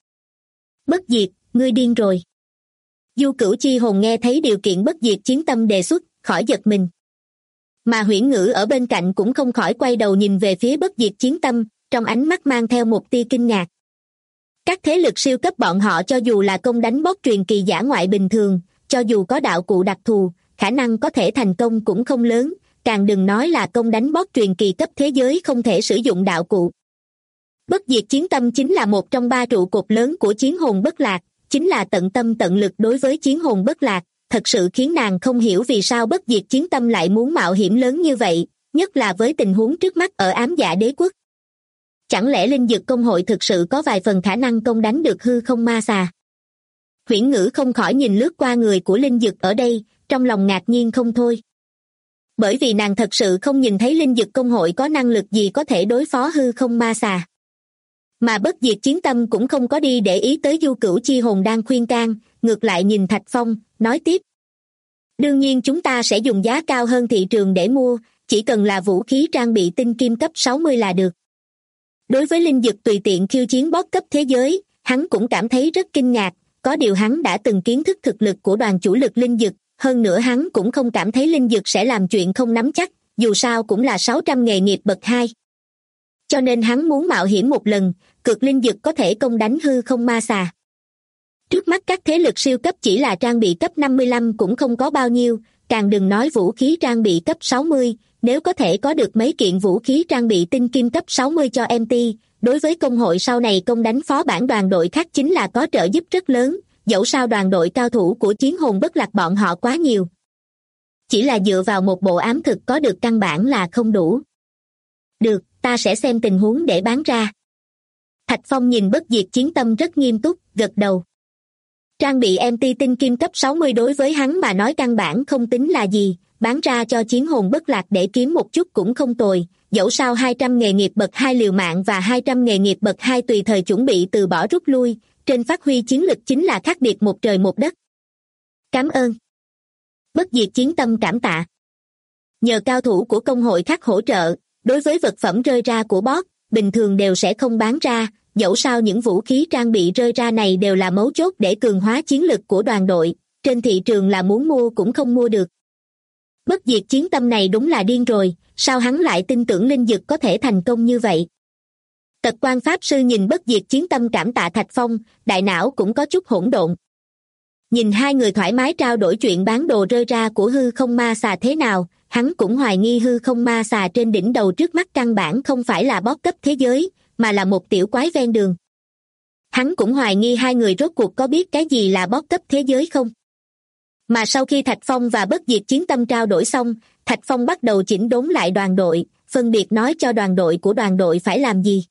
Bất Diệt, ngươi điên rồi. Du Cửu Chi Hồn nghe thấy điều kiện Bất Diệt Chiến Tâm đề xuất, khỏi giật mình. Mà Huyễn Ngữ ở bên cạnh cũng không khỏi quay đầu nhìn về phía Bất Diệt Chiến Tâm, trong ánh mắt mang theo một tia kinh ngạc. Các thế lực siêu cấp bọn họ cho dù là công đánh boss truyền kỳ dã ngoại bình thường, cho dù có đạo cụ đặc thù, khả năng có thể thành công cũng không lớn, càng đừng nói là công đánh boss truyền kỳ cấp thế giới không thể sử dụng đạo cụ. Bất Diệt Chiến Tâm chính là một trong 3 trụ cột lớn của Chiến Hồn Bất Lạc, chính là tận tâm tận lực đối với Chiến Hồn Bất Lạc, thật sự khiến nàng không hiểu vì sao Bất Diệt Chiến Tâm lại muốn mạo hiểm lớn như vậy, nhất là với tình huống trước mắt ở Ám Dạ Đế Quốc. Chẳng lẽ linh dực công hội thực sự có vài phần khả năng công đánh được hư không ma xà? Huyễn Ngữ không khỏi nhìn lướt qua người của linh dực ở đây, trong lòng ngạc nhiên không thôi. Bởi vì nàng thật sự không nhìn thấy linh dực công hội có năng lực gì có thể đối phó hư không ma xà. Mà Bất Diệt Chiến Tâm cũng không có đi để ý tới Du Cửu Chi Hồn đang khuyên can, ngược lại nhìn Thạch Phong, nói tiếp. Đương nhiên chúng ta sẽ dùng giá cao hơn thị trường để mua, chỉ cần là vũ khí trang bị tinh kim cấp 60 là được. Đối với linh dực tùy tiện khiêu chiến boss cấp thế giới, hắn cũng cảm thấy rất kinh ngạc, có điều hắn đã từng kiến thức thực lực của đoàn chủ lực linh dực, hơn nữa hắn cũng không cảm thấy linh dực sẽ làm chuyện không nắm chắc, dù sao cũng là 600 nghề nghiệp bậc 2. Cho nên hắn muốn mạo hiểm một lần, cược linh dực có thể công đánh hư không ma xà. Trước mắt các thế lực siêu cấp chỉ là trang bị cấp 55 cũng không có bao nhiêu, càng đừng nói vũ khí trang bị cấp 60, nếu có thể có được mấy kiện vũ khí trang bị tinh kim cấp 60 cho MT, đối với công hội sau này công đánh phó bản đoàn đội khác chính là có trợ giúp rất lớn, dẫu sao đoàn đội cao thủ của chiến hồn bất lạc bọn họ quá nhiều. Chỉ là dựa vào một bộ ám thực có được căn bản là không đủ. Được, ta sẽ xem tình huống để bán ra. Thạch Phong nhìn bất diệt chiến tâm rất nghiêm túc, gật đầu. Trang bị MT tinh kim cấp 60 đối với hắn mà nói căn bản không tính là gì, bán ra cho chiến hồn bất lạc để kiếm một chút cũng không tồi, dẫu sao 200 nghề nghiệp bậc 2 liều mạng và 200 nghề nghiệp bậc 2 tùy thời chuẩn bị từ bỏ rút lui, trên phát huy chiến lực chính là khác biệt một trời một đất. Cảm ơn. Bất diệt chiến tâm cảm tạ. Nhờ cao thủ của công hội khác hỗ trợ, đối với vật phẩm rơi ra của boss, bình thường đều sẽ không bán ra, dẫu sao những vũ khí trang bị rơi ra này đều là mấu chốt để cường hóa chiến lực của đoàn đội, trên thị trường là muốn mua cũng không mua được. Bất diệt chiến tâm này đúng là điên rồi, sao hắn lại tin tưởng linh dực có thể thành công như vậy? Tật quan pháp sư nhìn bất diệt chiến tâm cảm tạ Thạch Phong, đại não cũng có chút hỗn độn. Nhìn hai người thoải mái trao đổi chuyện bán đồ rơi ra của hư không ma xà thế nào, hắn cũng hoài nghi hư không ma xà trên đỉnh đầu trước mắt căn bản không phải là boss cấp thế giới, mà là một tiểu quái ven đường. Hắn cũng hoài nghi hai người rốt cuộc có biết cái gì là boss cấp thế giới không? Mà sau khi Thạch Phong và bất diệt chiến tâm trao đổi xong, Thạch Phong bắt đầu chỉnh đốn lại đoàn đội, phân biệt nói cho đoàn đội của đoàn đội phải làm gì.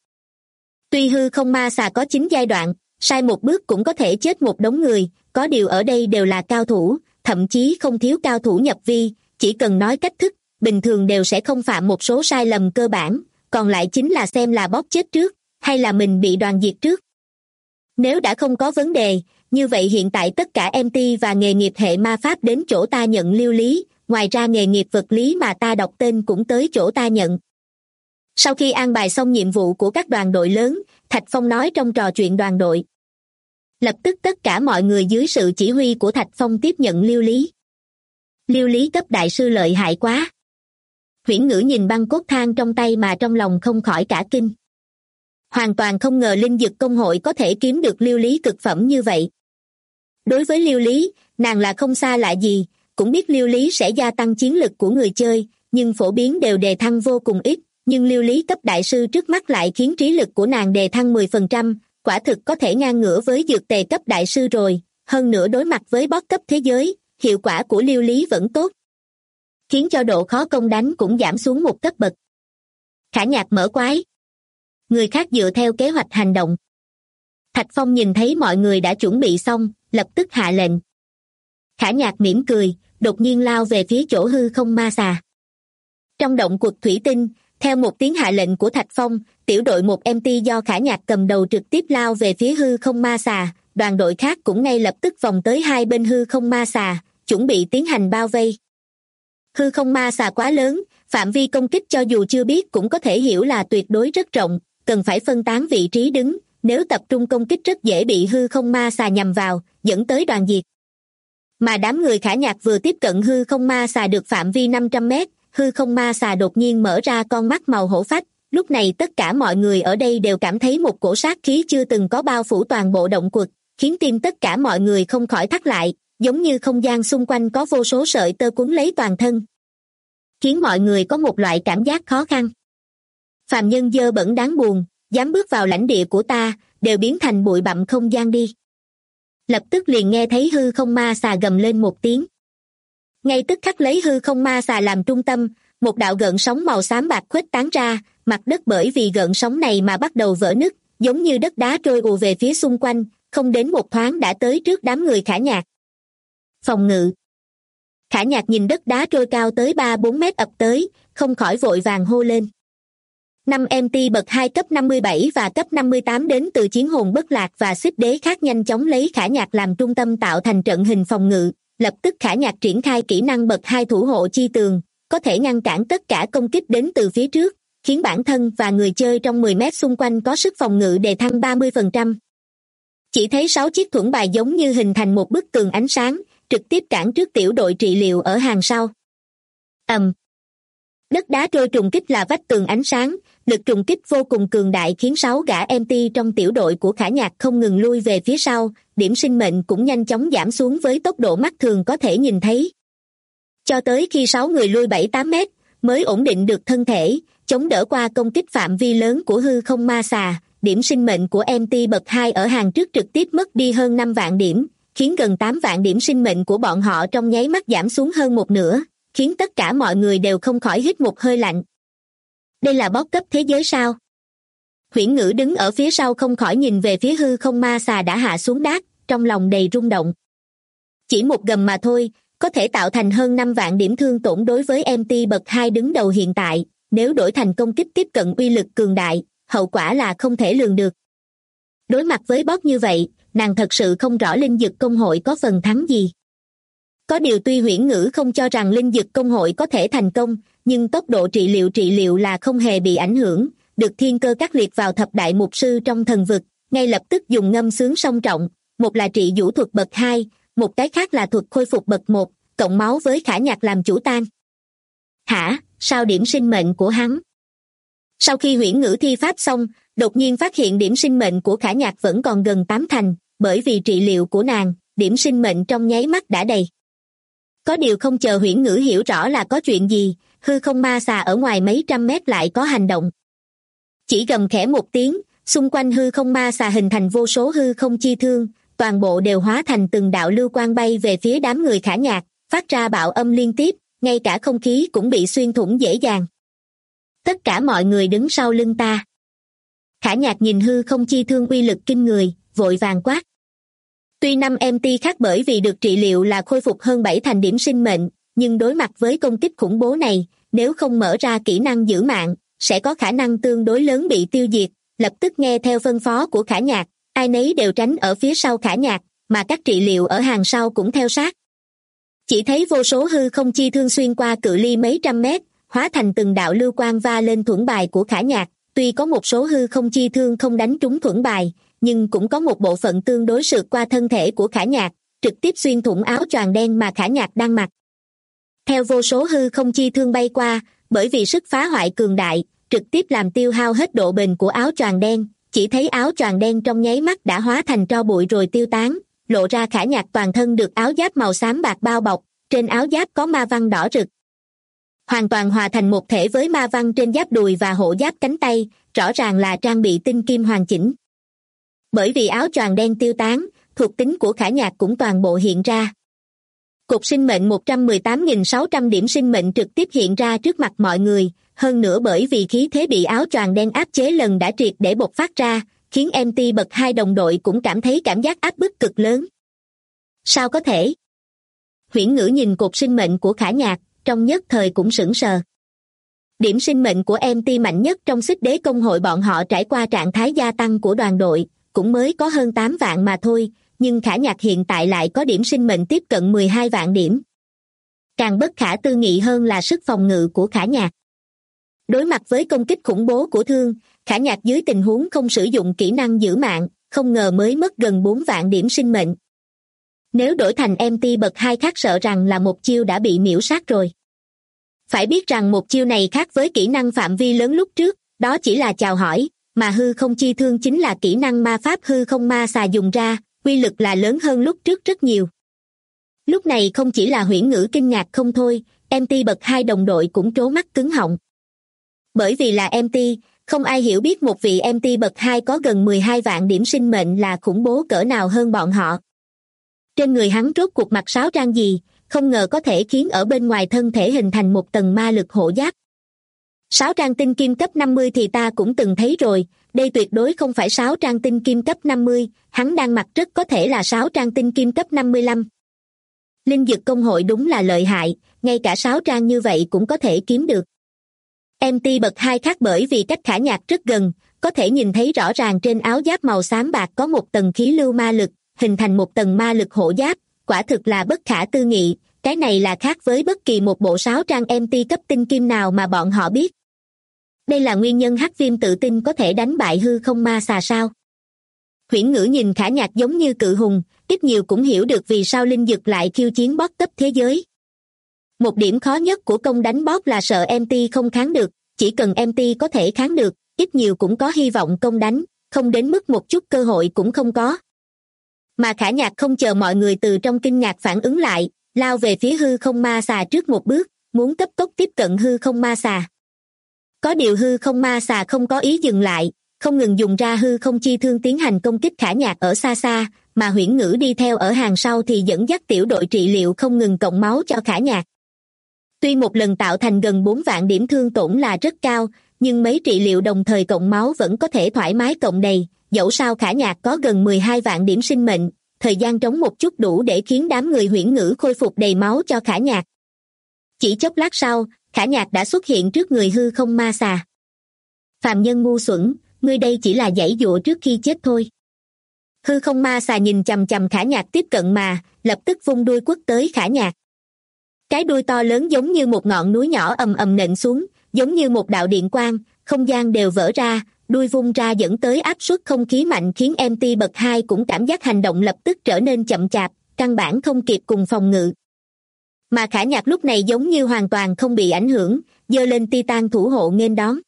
Tuy hư không ma xà có 9 giai đoạn, sai một bước cũng có thể chết một đống người, có điều ở đây đều là cao thủ, thậm chí không thiếu cao thủ nhập vi, chỉ cần nói cách thức, bình thường đều sẽ không phạm một số sai lầm cơ bản, còn lại chính là xem là boss chết trước, hay là mình bị đoàn diệt trước. Nếu đã không có vấn đề, như vậy hiện tại tất cả MT và nghề nghiệp hệ ma pháp đến chỗ ta nhận lưu lý, ngoài ra nghề nghiệp vật lý mà ta đọc tên cũng tới chỗ ta nhận. Sau khi an bài xong nhiệm vụ của các đoàn đội lớn, Thạch Phong nói trong trò chuyện đoàn đội. Lập tức tất cả mọi người dưới sự chỉ huy của Thạch Phong tiếp nhận lưu lý. Lưu lý cấp đại sư lợi hại quá. Huyễn Ngữ nhìn băng cốt thang trong tay mà trong lòng không khỏi cả kinh. Hoàn toàn không ngờ linh dực công hội có thể kiếm được lưu lý cực phẩm như vậy. Đối với lưu lý, nàng là không xa lạ gì, cũng biết lưu lý sẽ gia tăng chiến lực của người chơi, nhưng phổ biến đều đề thăng vô cùng ít, nhưng lưu lý cấp đại sư trước mắt lại khiến trí lực của nàng đề thăng 10%, quả thực có thể ngang ngửa với dược tề cấp đại sư rồi, hơn nữa đối mặt với boss cấp thế giới, hiệu quả của lưu lý vẫn tốt, khiến cho độ khó công đánh cũng giảm xuống một cấp bậc. Khả Nhạc mở quái. Người khác dựa theo kế hoạch hành động. Thạch Phong nhìn thấy mọi người đã chuẩn bị xong, lập tức hạ lệnh. Khả Nhạc mỉm cười, đột nhiên lao về phía chỗ hư không ma xà. Trong động quật thủy tinh, theo một tiếng hạ lệnh của Thạch Phong, tiểu đội một MT do Khả Nhạc cầm đầu trực tiếp lao về phía hư không ma xà, đoàn đội khác cũng ngay lập tức vòng tới hai bên hư không ma xà, chuẩn bị tiến hành bao vây. Hư không ma xà quá lớn, phạm vi công kích cho dù chưa biết cũng có thể hiểu là tuyệt đối rất rộng, cần phải phân tán vị trí đứng, nếu tập trung công kích rất dễ bị hư không ma xà nhằm vào, dẫn tới đoàn diệt. Mà đám người Khả Nhạc vừa tiếp cận hư không ma xà được phạm vi 500 mét, hư không ma xà đột nhiên mở ra con mắt màu hổ phách, lúc này tất cả mọi người ở đây đều cảm thấy một cổ sát khí chưa từng có bao phủ toàn bộ động quật, khiến tim tất cả mọi người không khỏi thắt lại, giống như không gian xung quanh có vô số sợi tơ quấn lấy toàn thân, khiến mọi người có một loại cảm giác khó khăn. Phàm nhân dơ bẩn đáng buồn, dám bước vào lãnh địa của ta, đều biến thành bụi bặm không gian đi. Lập tức liền nghe thấy hư không ma xà gầm lên một tiếng. Ngay tức khắc lấy hư không ma xà làm trung tâm, một đạo gợn sóng màu xám bạc khuếch tán ra, mặt đất bởi vì gợn sóng này mà bắt đầu vỡ nứt, giống như đất đá trôi ùa về phía xung quanh, không đến một thoáng đã tới trước đám người Khả Nhạc. Phòng ngự. Khả Nhạc nhìn đất đá trôi cao tới 3-4 mét ập tới, không khỏi vội vàng hô lên. 5 MT bậc 2 cấp 57 và cấp 58 đến từ chiến hồn bất lạc và xích đế khác nhanh chóng lấy Khả Nhạc làm trung tâm tạo thành trận hình phòng ngự, lập tức Khả Nhạc triển khai kỹ năng bậc 2 thủ hộ chi tường, có thể ngăn cản tất cả công kích đến từ phía trước, khiến bản thân và người chơi trong 10 mét xung quanh có sức phòng ngự đề thăng 30%. Chỉ thấy 6 chiếc thuẫn bài giống như hình thành một bức tường ánh sáng, trực tiếp cản trước tiểu đội trị liệu ở hàng sau. Đất đá trôi trùng kích là vách tường ánh sáng, Lực trùng kích vô cùng cường đại khiến 6 gã MT trong tiểu đội của Khả Nhạc không ngừng lui về phía sau, điểm sinh mệnh cũng nhanh chóng giảm xuống với tốc độ mắt thường có thể nhìn thấy. Cho tới khi 6 người lui 7-8 mét, mới ổn định được thân thể, chống đỡ qua công kích phạm vi lớn của hư không ma xà, điểm sinh mệnh của MT bậc 2 ở hàng trước trực tiếp mất đi hơn 5 vạn điểm, khiến gần 8 vạn điểm sinh mệnh của bọn họ trong nháy mắt giảm xuống hơn một nửa, khiến tất cả mọi người đều không khỏi hít một hơi lạnh. Đây là boss cấp thế giới sao? Huyễn Ngữ đứng ở phía sau không khỏi nhìn về phía hư không ma xà đã hạ xuống đát, trong lòng đầy rung động. Chỉ một gầm mà thôi, có thể tạo thành hơn 5 vạn điểm thương tổn đối với MT bậc 2 đứng đầu hiện tại, nếu đổi thành công kích tiếp cận uy lực cường đại, hậu quả là không thể lường được. Đối mặt với boss như vậy, nàng thật sự không rõ Linh Dực Công hội có phần thắng gì. Có điều tuy Huyễn Ngữ không cho rằng Linh Dực Công hội có thể thành công, nhưng tốc độ trị liệu là không hề bị ảnh hưởng, được Thiên Cơ Các liệt vào thập đại mục sư trong thần vực, ngay lập tức dùng ngâm sướng song trọng, một là trị vũ thuật bậc 2, một cái khác là thuật khôi phục bậc 1, cộng máu với Khả Nhạc làm chủ tan. Hả, sao điểm sinh mệnh của hắn? Sau khi Huyễn Ngữ thi pháp xong, đột nhiên phát hiện điểm sinh mệnh của Khả Nhạc vẫn còn gần 8 thành, bởi vì trị liệu của nàng, điểm sinh mệnh trong nháy mắt đã đầy. Có điều không chờ Huyễn Ngữ hiểu rõ là có chuyện gì, hư không ma xà ở ngoài mấy trăm mét lại có hành động. Chỉ gầm khẽ một tiếng, xung quanh hư không ma xà hình thành vô số hư không chi thương, toàn bộ đều hóa thành từng đạo lưu quang bay về phía đám người Khả Nhạc, phát ra bạo âm liên tiếp, ngay cả không khí cũng bị xuyên thủng dễ dàng. Tất cả mọi người đứng sau lưng ta. Khả Nhạc nhìn hư không chi thương uy lực kinh người, vội vàng quát. Tuy 5 MT khác bởi vì được trị liệu là khôi phục hơn 7 thành điểm sinh mệnh, nhưng đối mặt với công kích khủng bố này, nếu không mở ra kỹ năng giữ mạng, sẽ có khả năng tương đối lớn bị tiêu diệt. Lập tức nghe theo phân phó của Khả Nhạc, ai nấy đều tránh ở phía sau Khả Nhạc, mà các trị liệu ở hàng sau cũng theo sát. Chỉ thấy vô số hư không chi thương xuyên qua cự ly mấy trăm mét, hóa thành từng đạo lưu quang va lên thuẫn bài của Khả Nhạc. Tuy có một số hư không chi thương không đánh trúng thuẫn bài, nhưng cũng có một bộ phận tương đối sượt qua thân thể của Khả Nhạc, trực tiếp xuyên thủng áo choàng đen mà Khả Nhạc đang mặc. Theo vô số hư không chi thương bay qua, bởi vì sức phá hoại cường đại, trực tiếp làm tiêu hao hết độ bền của áo choàng đen, chỉ thấy áo choàng đen trong nháy mắt đã hóa thành tro bụi rồi tiêu tán, lộ ra Khả Nhạc toàn thân được áo giáp màu xám bạc bao bọc, trên áo giáp có ma văn đỏ rực. Hoàn toàn hòa thành một thể với ma văn trên giáp đùi và hộ giáp cánh tay, rõ ràng là trang bị tinh kim hoàn chỉnh. Bởi vì áo choàng đen tiêu tán, thuộc tính của Khả Nhạc cũng toàn bộ hiện ra. Cột sinh mệnh 118.600 điểm sinh mệnh trực tiếp hiện ra trước mặt mọi người, hơn nữa bởi vì khí thế bị áo choàng đen áp chế lần đã triệt để bộc phát ra, khiến MT bậc 2 đồng đội cũng cảm thấy cảm giác áp bức cực lớn. Sao có thể? Huyễn Ngữ nhìn cột sinh mệnh của Khả Nhạc, trong nhất thời cũng sững sờ. Điểm sinh mệnh của MT mạnh nhất trong Xích Đế Công hội bọn họ trải qua trạng thái gia tăng của đoàn đội, cũng mới có hơn 8 vạn mà thôi, nhưng Khả Nhạc hiện tại lại có điểm sinh mệnh tiếp cận 12 vạn điểm. Càng bất khả tư nghị hơn là sức phòng ngự của Khả Nhạc. Đối mặt với công kích khủng bố của thương, Khả Nhạc dưới tình huống không sử dụng kỹ năng giữ mạng, không ngờ mới mất gần 4 vạn điểm sinh mệnh. Nếu đổi thành MT bậc 2 khác sợ rằng là một chiêu đã bị miễu sát rồi. Phải biết rằng một chiêu này khác với kỹ năng phạm vi lớn lúc trước, đó chỉ là chào hỏi, mà hư không chi thương chính là kỹ năng ma pháp hư không ma xà dùng ra, uy lực là lớn hơn lúc trước rất nhiều. Lúc này không chỉ là Huyễn Ngữ kinh ngạc không thôi, MT bậc 2 đồng đội cũng trố mắt cứng họng. Bởi vì là MT, không ai hiểu biết một vị MT bậc 2 có gần 12 vạn điểm sinh mệnh là khủng bố cỡ nào hơn bọn họ. Trên người hắn rốt cuộc mặc sáo trang gì, không ngờ có thể khiến ở bên ngoài thân thể hình thành một tầng ma lực hộ giáp. Sáo trang tinh kim cấp 50 thì ta cũng từng thấy rồi, đây tuyệt đối không phải sáo trang tinh kim cấp 50, hắn đang mặc rất có thể là sáo trang tinh kim cấp 55. Linh Dực Công hội đúng là lợi hại, ngay cả sáo trang như vậy cũng có thể kiếm được. MT bậc 2 khác bởi vì cách Khả Nhạc rất gần, có thể nhìn thấy rõ ràng trên áo giáp màu xám bạc có một tầng khí lưu ma lực, hình thành một tầng ma lực hộ giáp, quả thực là bất khả tư nghị, cái này là khác với bất kỳ một bộ sáo trang MT cấp tinh kim nào mà bọn họ biết. Đây là nguyên nhân Hắc Viêm tự tin có thể đánh bại hư không ma xà sao? Huyễn Ngữ nhìn Khả Nhạc giống như cự hùng, ít nhiều cũng hiểu được vì sao Linh Dực lại khiêu chiến boss cấp thế giới. Một điểm khó nhất của công đánh boss là sợ MT không kháng được, chỉ cần MT có thể kháng được, ít nhiều cũng có hy vọng công đánh, không đến mức một chút cơ hội cũng không có. Mà Khả Nhạc không chờ mọi người từ trong kinh ngạc phản ứng lại, lao về phía hư không ma xà trước một bước, muốn cấp tốc tiếp cận hư không ma xà. Có điều hư không ma xà không có ý dừng lại, không ngừng dùng ra hư không chi thương tiến hành công kích Khả Nhạc ở xa xa, mà Huyễn Ngữ đi theo ở hàng sau thì dẫn dắt tiểu đội trị liệu không ngừng cộng máu cho Khả Nhạc. Tuy một lần tạo thành gần 4 vạn điểm thương tổn là rất cao, nhưng mấy trị liệu đồng thời cộng máu vẫn có thể thoải mái cộng đầy, dẫu sao Khả Nhạc có gần 12 vạn điểm sinh mệnh, thời gian trống một chút đủ để khiến đám người Huyễn Ngữ khôi phục đầy máu cho Khả Nhạc. Chỉ chốc lát sau, Khả Nhạc đã xuất hiện trước người hư không ma xà. Phàm nhân ngu xuẩn, ngươi đây chỉ là giãy giụa trước khi chết thôi. Hư không ma xà nhìn chằm chằm Khả Nhạc tiếp cận mà, lập tức vung đuôi quất tới Khả Nhạc. Cái đuôi to lớn giống như một ngọn núi nhỏ ầm ầm nện xuống, giống như một đạo điện quang, không gian đều vỡ ra, đuôi vung ra dẫn tới áp suất không khí mạnh khiến MT bậc 2 cũng cảm giác hành động lập tức trở nên chậm chạp, căn bản không kịp cùng phòng ngự. Mà Khả Nhạc lúc này giống như hoàn toàn không bị ảnh hưởng, giơ lên Titan thủ hộ nghênh đón.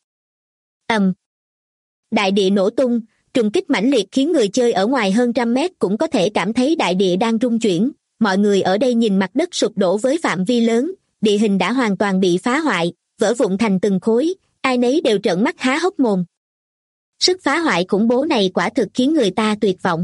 Đại địa nổ tung, trùng kích mãnh liệt khiến người chơi ở ngoài hơn trăm mét cũng có thể cảm thấy đại địa đang rung chuyển. Mọi người ở đây nhìn mặt đất sụp đổ với phạm vi lớn, địa hình đã hoàn toàn bị phá hoại, vỡ vụn thành từng khối, ai nấy đều trợn mắt há hốc mồm. Sức phá hoại khủng bố này quả thực khiến người ta tuyệt vọng.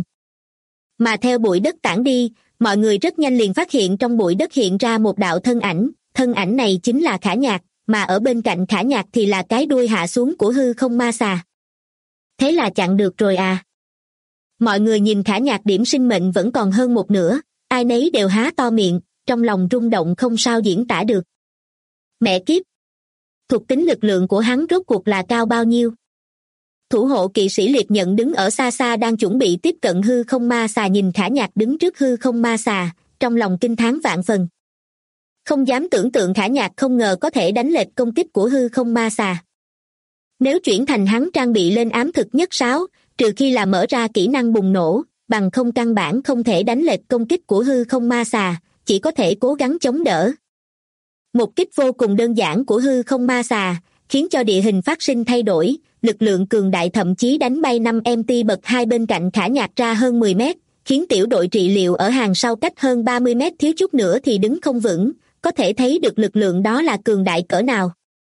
Mà theo bụi đất tản đi, mọi người rất nhanh liền phát hiện trong bụi đất hiện ra một đạo thân ảnh này chính là Khả Nhạc, mà ở bên cạnh Khả Nhạc thì là cái đuôi hạ xuống của hư không ma xà. Thế là chặn được rồi à? Mọi người nhìn Khả Nhạc điểm sinh mệnh vẫn còn hơn một nửa, ai nấy đều há to miệng, trong lòng rung động không sao diễn tả được. Mẹ kiếp! Thuộc tính lực lượng của hắn rốt cuộc là cao bao nhiêu? Thủ hộ kỵ sĩ liệt nhận đứng ở xa xa đang chuẩn bị tiếp cận hư không ma xà nhìn Khả Nhạc đứng trước hư không ma xà, trong lòng kinh thán vạn phần. Không dám tưởng tượng Khả Nhạc không ngờ có thể đánh lệch công kích của hư không ma xà. Nếu chuyển thành hắn trang bị lên ám thực nhất sáo, trừ khi là mở ra kỹ năng bùng nổ, bằng không căn bản không thể đánh lệch công kích của hư không ma xà, chỉ có thể cố gắng chống đỡ. Một kích vô cùng đơn giản của hư không ma xà, khiến cho địa hình phát sinh thay đổi, lực lượng cường đại thậm chí đánh bay 5MT bậc 2 bên cạnh Khả Nhạc ra hơn 10 mét, khiến tiểu đội trị liệu ở hàng sau cách hơn 30 mét thiếu chút nữa thì đứng không vững, có thể thấy được lực lượng đó là cường đại cỡ nào.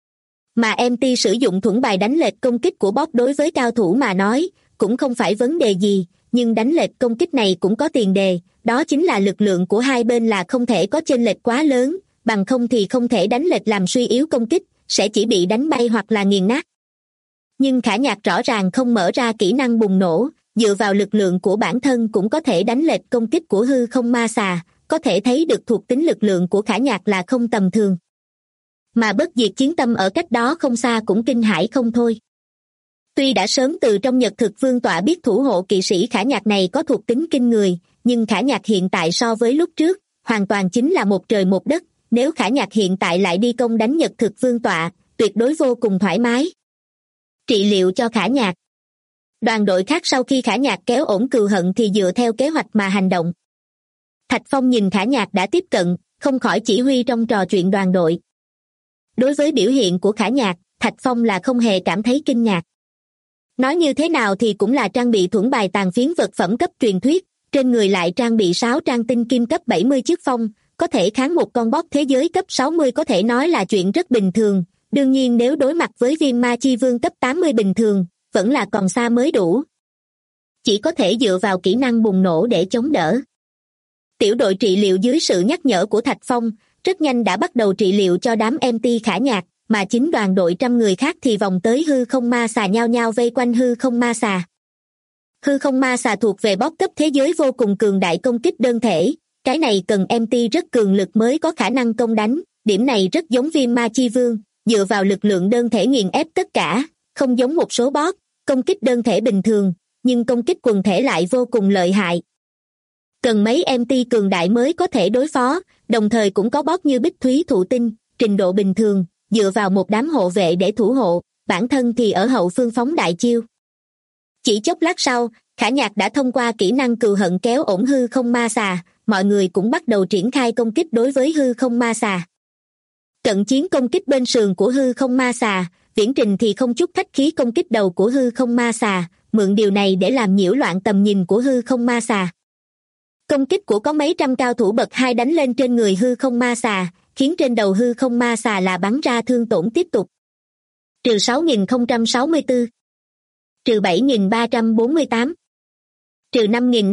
Mà MT sử dụng thuẫn bài đánh lệch công kích của boss đối với cao thủ mà nói, cũng không phải vấn đề gì, nhưng đánh lệch công kích này cũng có tiền đề, đó chính là lực lượng của hai bên là không thể có chênh lệch quá lớn, bằng không thì không thể đánh lệch làm suy yếu công kích, sẽ chỉ bị đánh bay hoặc là nghiền nát. Nhưng Khả Nhạc rõ ràng không mở ra kỹ năng bùng nổ, dựa vào lực lượng của bản thân cũng có thể đánh lệch công kích của hư không ma xà, có thể thấy được thuộc tính lực lượng của Khả Nhạc là không tầm thường. Mà Bất Diệt Chiến Tâm ở cách đó không xa cũng kinh hãi không thôi. Tuy đã sớm từ trong Nhật Thực Vương tọa biết thủ hộ kỵ sĩ Khả Nhạc này có thuộc tính kinh người, nhưng Khả Nhạc hiện tại so với lúc trước, hoàn toàn chính là một trời một đất, nếu Khả Nhạc hiện tại lại đi công đánh Nhật Thực Vương tọa, tuyệt đối vô cùng thoải mái. Trị liệu cho Khả Nhạc. Đoàn đội khác sau khi Khả Nhạc kéo ổn cừu hận thì dựa theo kế hoạch mà hành động. Thạch Phong nhìn Khả Nhạc đã tiếp cận, không khỏi chỉ huy trong trò chuyện đoàn đội. Đối với biểu hiện của Khả Nhạc, Thạch Phong là không hề cảm thấy kinh ngạc. Nói như thế nào thì cũng là trang bị thuẫn bài tàn phiến vật phẩm cấp truyền thuyết, trên người lại trang bị 6 trang tinh kim cấp 70 chức phong, có thể kháng một con boss thế giới cấp 60 có thể nói là chuyện rất bình thường. Đương nhiên nếu đối mặt với Viêm Ma Chi Vương cấp 80 bình thường, vẫn là còn xa mới đủ. Chỉ có thể dựa vào kỹ năng bùng nổ để chống đỡ. Tiểu đội trị liệu dưới sự nhắc nhở của Thạch Phong, rất nhanh đã bắt đầu trị liệu cho đám MT Khả Nhạc, mà chính đoàn đội trăm người khác thì vòng tới hư không ma xà nhao nhao vây quanh hư không ma xà. Hư không ma xà thuộc về boss cấp thế giới vô cùng cường đại công kích đơn thể, cái này cần MT rất cường lực mới có khả năng công đánh, điểm này rất giống Viêm Ma Chi Vương, dựa vào lực lượng đơn thể nghiền ép tất cả, không giống một số boss, công kích đơn thể bình thường, nhưng công kích quần thể lại vô cùng lợi hại. Cần mấy MT cường đại mới có thể đối phó, đồng thời cũng có boss như Bích Thúy Thụ Tinh, trình độ bình thường, dựa vào một đám hộ vệ để thủ hộ, bản thân thì ở hậu phương phóng đại chiêu. Chỉ chốc lát sau, Khả Nhạc đã thông qua kỹ năng cừu hận kéo ổn hư không ma xà, mọi người cũng bắt đầu triển khai công kích đối với hư không ma xà. Cận chiến công kích bên sườn của hư không ma xà, Viễn Trình thì không chút khách khí công kích đầu của hư không ma xà, mượn điều này để làm nhiễu loạn tầm nhìn của hư không ma xà. Công kích của có mấy trăm cao thủ bậc 2 đánh lên trên người hư không ma xà, khiến trên đầu hư không ma xà là bắn ra thương tổn tiếp tục. Trừ 6064, trừ 7348, trừ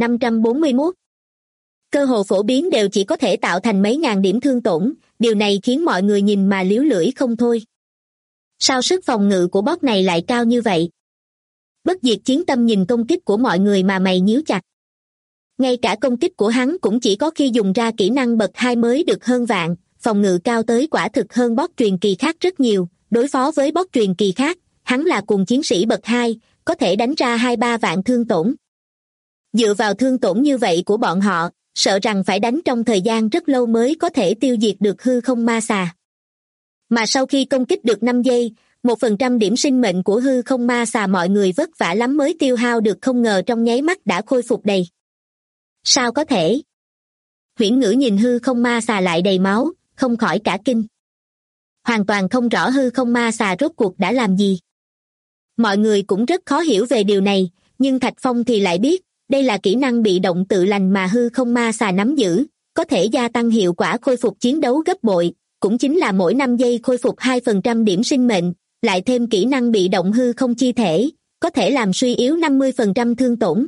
5541. Cơ hồ phổ biến đều chỉ có thể tạo thành mấy ngàn điểm thương tổn, điều này khiến mọi người nhìn mà liếu lưỡi không thôi. Sao sức phòng ngự của boss này lại cao như vậy? Bất diệt chiến tâm nhìn công kích của mọi người mà mày nhíu chặt. Ngay cả công kích của hắn cũng chỉ có khi dùng ra kỹ năng bậc 2 mới được hơn vạn, phòng ngự cao tới quả thực hơn boss truyền kỳ khác rất nhiều. Đối phó với boss truyền kỳ khác, hắn là cùng chiến sĩ bậc 2, có thể đánh ra 2-3 vạn thương tổn. Dựa vào thương tổn như vậy của bọn họ, sợ rằng phải đánh trong thời gian rất lâu mới có thể tiêu diệt được hư không ma xà. Mà sau khi công kích được 5 giây, 1% điểm sinh mệnh của hư không ma xà mọi người vất vả lắm mới tiêu hao được, không ngờ trong nháy mắt đã khôi phục đầy. Sao có thể? Huyễn Ngữ nhìn hư không ma xà lại đầy máu, không khỏi cả kinh. Hoàn toàn không rõ hư không ma xà rốt cuộc đã làm gì. Mọi người cũng rất khó hiểu về điều này, nhưng Thạch Phong thì lại biết, đây là kỹ năng bị động tự lành mà hư không ma xà nắm giữ, có thể gia tăng hiệu quả khôi phục chiến đấu gấp bội, cũng chính là mỗi 5 giây khôi phục 2% điểm sinh mệnh, lại thêm kỹ năng bị động hư không chi thể, có thể làm suy yếu 50% thương tổn.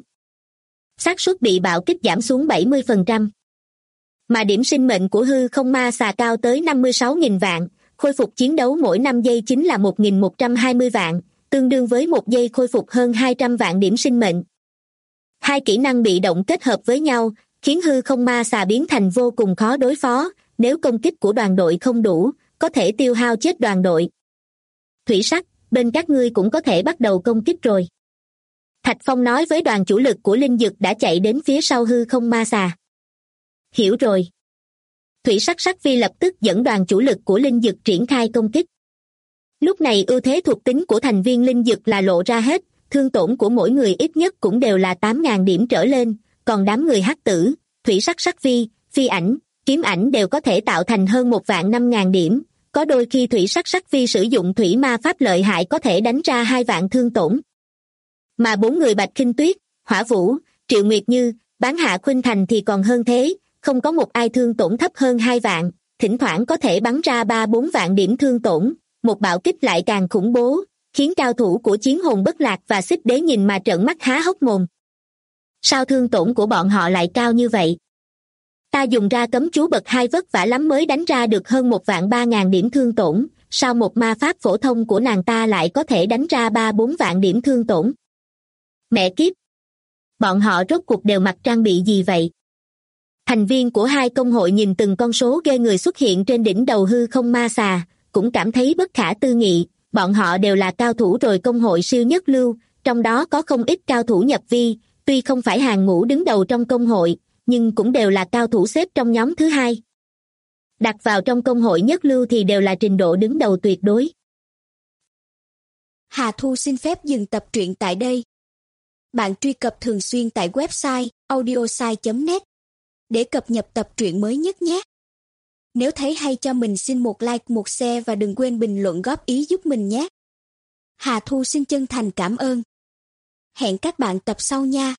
Xác suất bị bạo kích giảm xuống 70%. Mà điểm sinh mệnh của hư không ma xà cao tới 56.000 vạn, khôi phục chiến đấu mỗi 5 giây chính là 1.120 vạn, tương đương với 1 giây khôi phục hơn 200 vạn điểm sinh mệnh. Hai kỹ năng bị động kết hợp với nhau, khiến hư không ma xà biến thành vô cùng khó đối phó, nếu công kích của đoàn đội không đủ, có thể tiêu hao chết đoàn đội. Thủy Sắc, bên các ngươi cũng có thể bắt đầu công kích rồi. Thạch Phong nói với đoàn chủ lực của Linh Dực đã chạy đến phía sau hư không ma xà. Hiểu rồi. Thủy Sắc Sắc Vi lập tức dẫn đoàn chủ lực của Linh Dực triển khai công kích. Lúc này ưu thế thuộc tính của thành viên Linh Dực là lộ ra hết, thương tổn của mỗi người ít nhất cũng đều là 8.000 điểm trở lên, còn đám người Hắc Tử, Thủy Sắc Sắc Vi, Phi Ảnh, Kiếm Ảnh đều có thể tạo thành hơn 1.500.000 điểm, có đôi khi Thủy Sắc Sắc Vi sử dụng thủy ma pháp lợi hại có thể đánh ra 2 vạn thương tổn. Mà 4 người Bạch Khinh Tuyết, Hỏa Vũ, Triệu Nguyệt Như, Bán Hạ Khuynh Thành thì còn hơn thế, không có một ai thương tổn thấp hơn 2 vạn, thỉnh thoảng có thể bắn ra 3-4 vạn điểm thương tổn, một bạo kích lại càng khủng bố, khiến cao thủ của Chiến Hồn Bất Lạc và Xích Đế nhìn mà trợn mắt há hốc mồm. Sao thương tổn của bọn họ lại cao như vậy? Ta dùng ra cấm chú bậc 2 vất vả lắm mới đánh ra được hơn 1.300.000 điểm thương tổn, sao một ma pháp phổ thông của nàng ta lại có thể đánh ra 3-4 vạn điểm thương tổn? Mẹ kiếp! Bọn họ rốt cuộc đều mặc trang bị gì vậy? Thành viên của hai công hội nhìn từng con số ghê người xuất hiện trên đỉnh đầu hư không ma xà, cũng cảm thấy bất khả tư nghị, bọn họ đều là cao thủ rồi công hội siêu nhất lưu, trong đó có không ít cao thủ nhập vi, tuy không phải hàng ngũ đứng đầu trong công hội, nhưng cũng đều là cao thủ xếp trong nhóm thứ 2. Đặt vào trong công hội nhất lưu thì đều là trình độ đứng đầu tuyệt đối. Hà Thu xin phép dừng tập truyện tại đây. Bạn truy cập thường xuyên tại website audiosai.net để cập nhật tập truyện mới nhất nhé. Nếu thấy hay cho mình xin một like, một share và đừng quên bình luận góp ý giúp mình nhé. Hà Thu xin chân thành cảm ơn. Hẹn các bạn tập sau nha.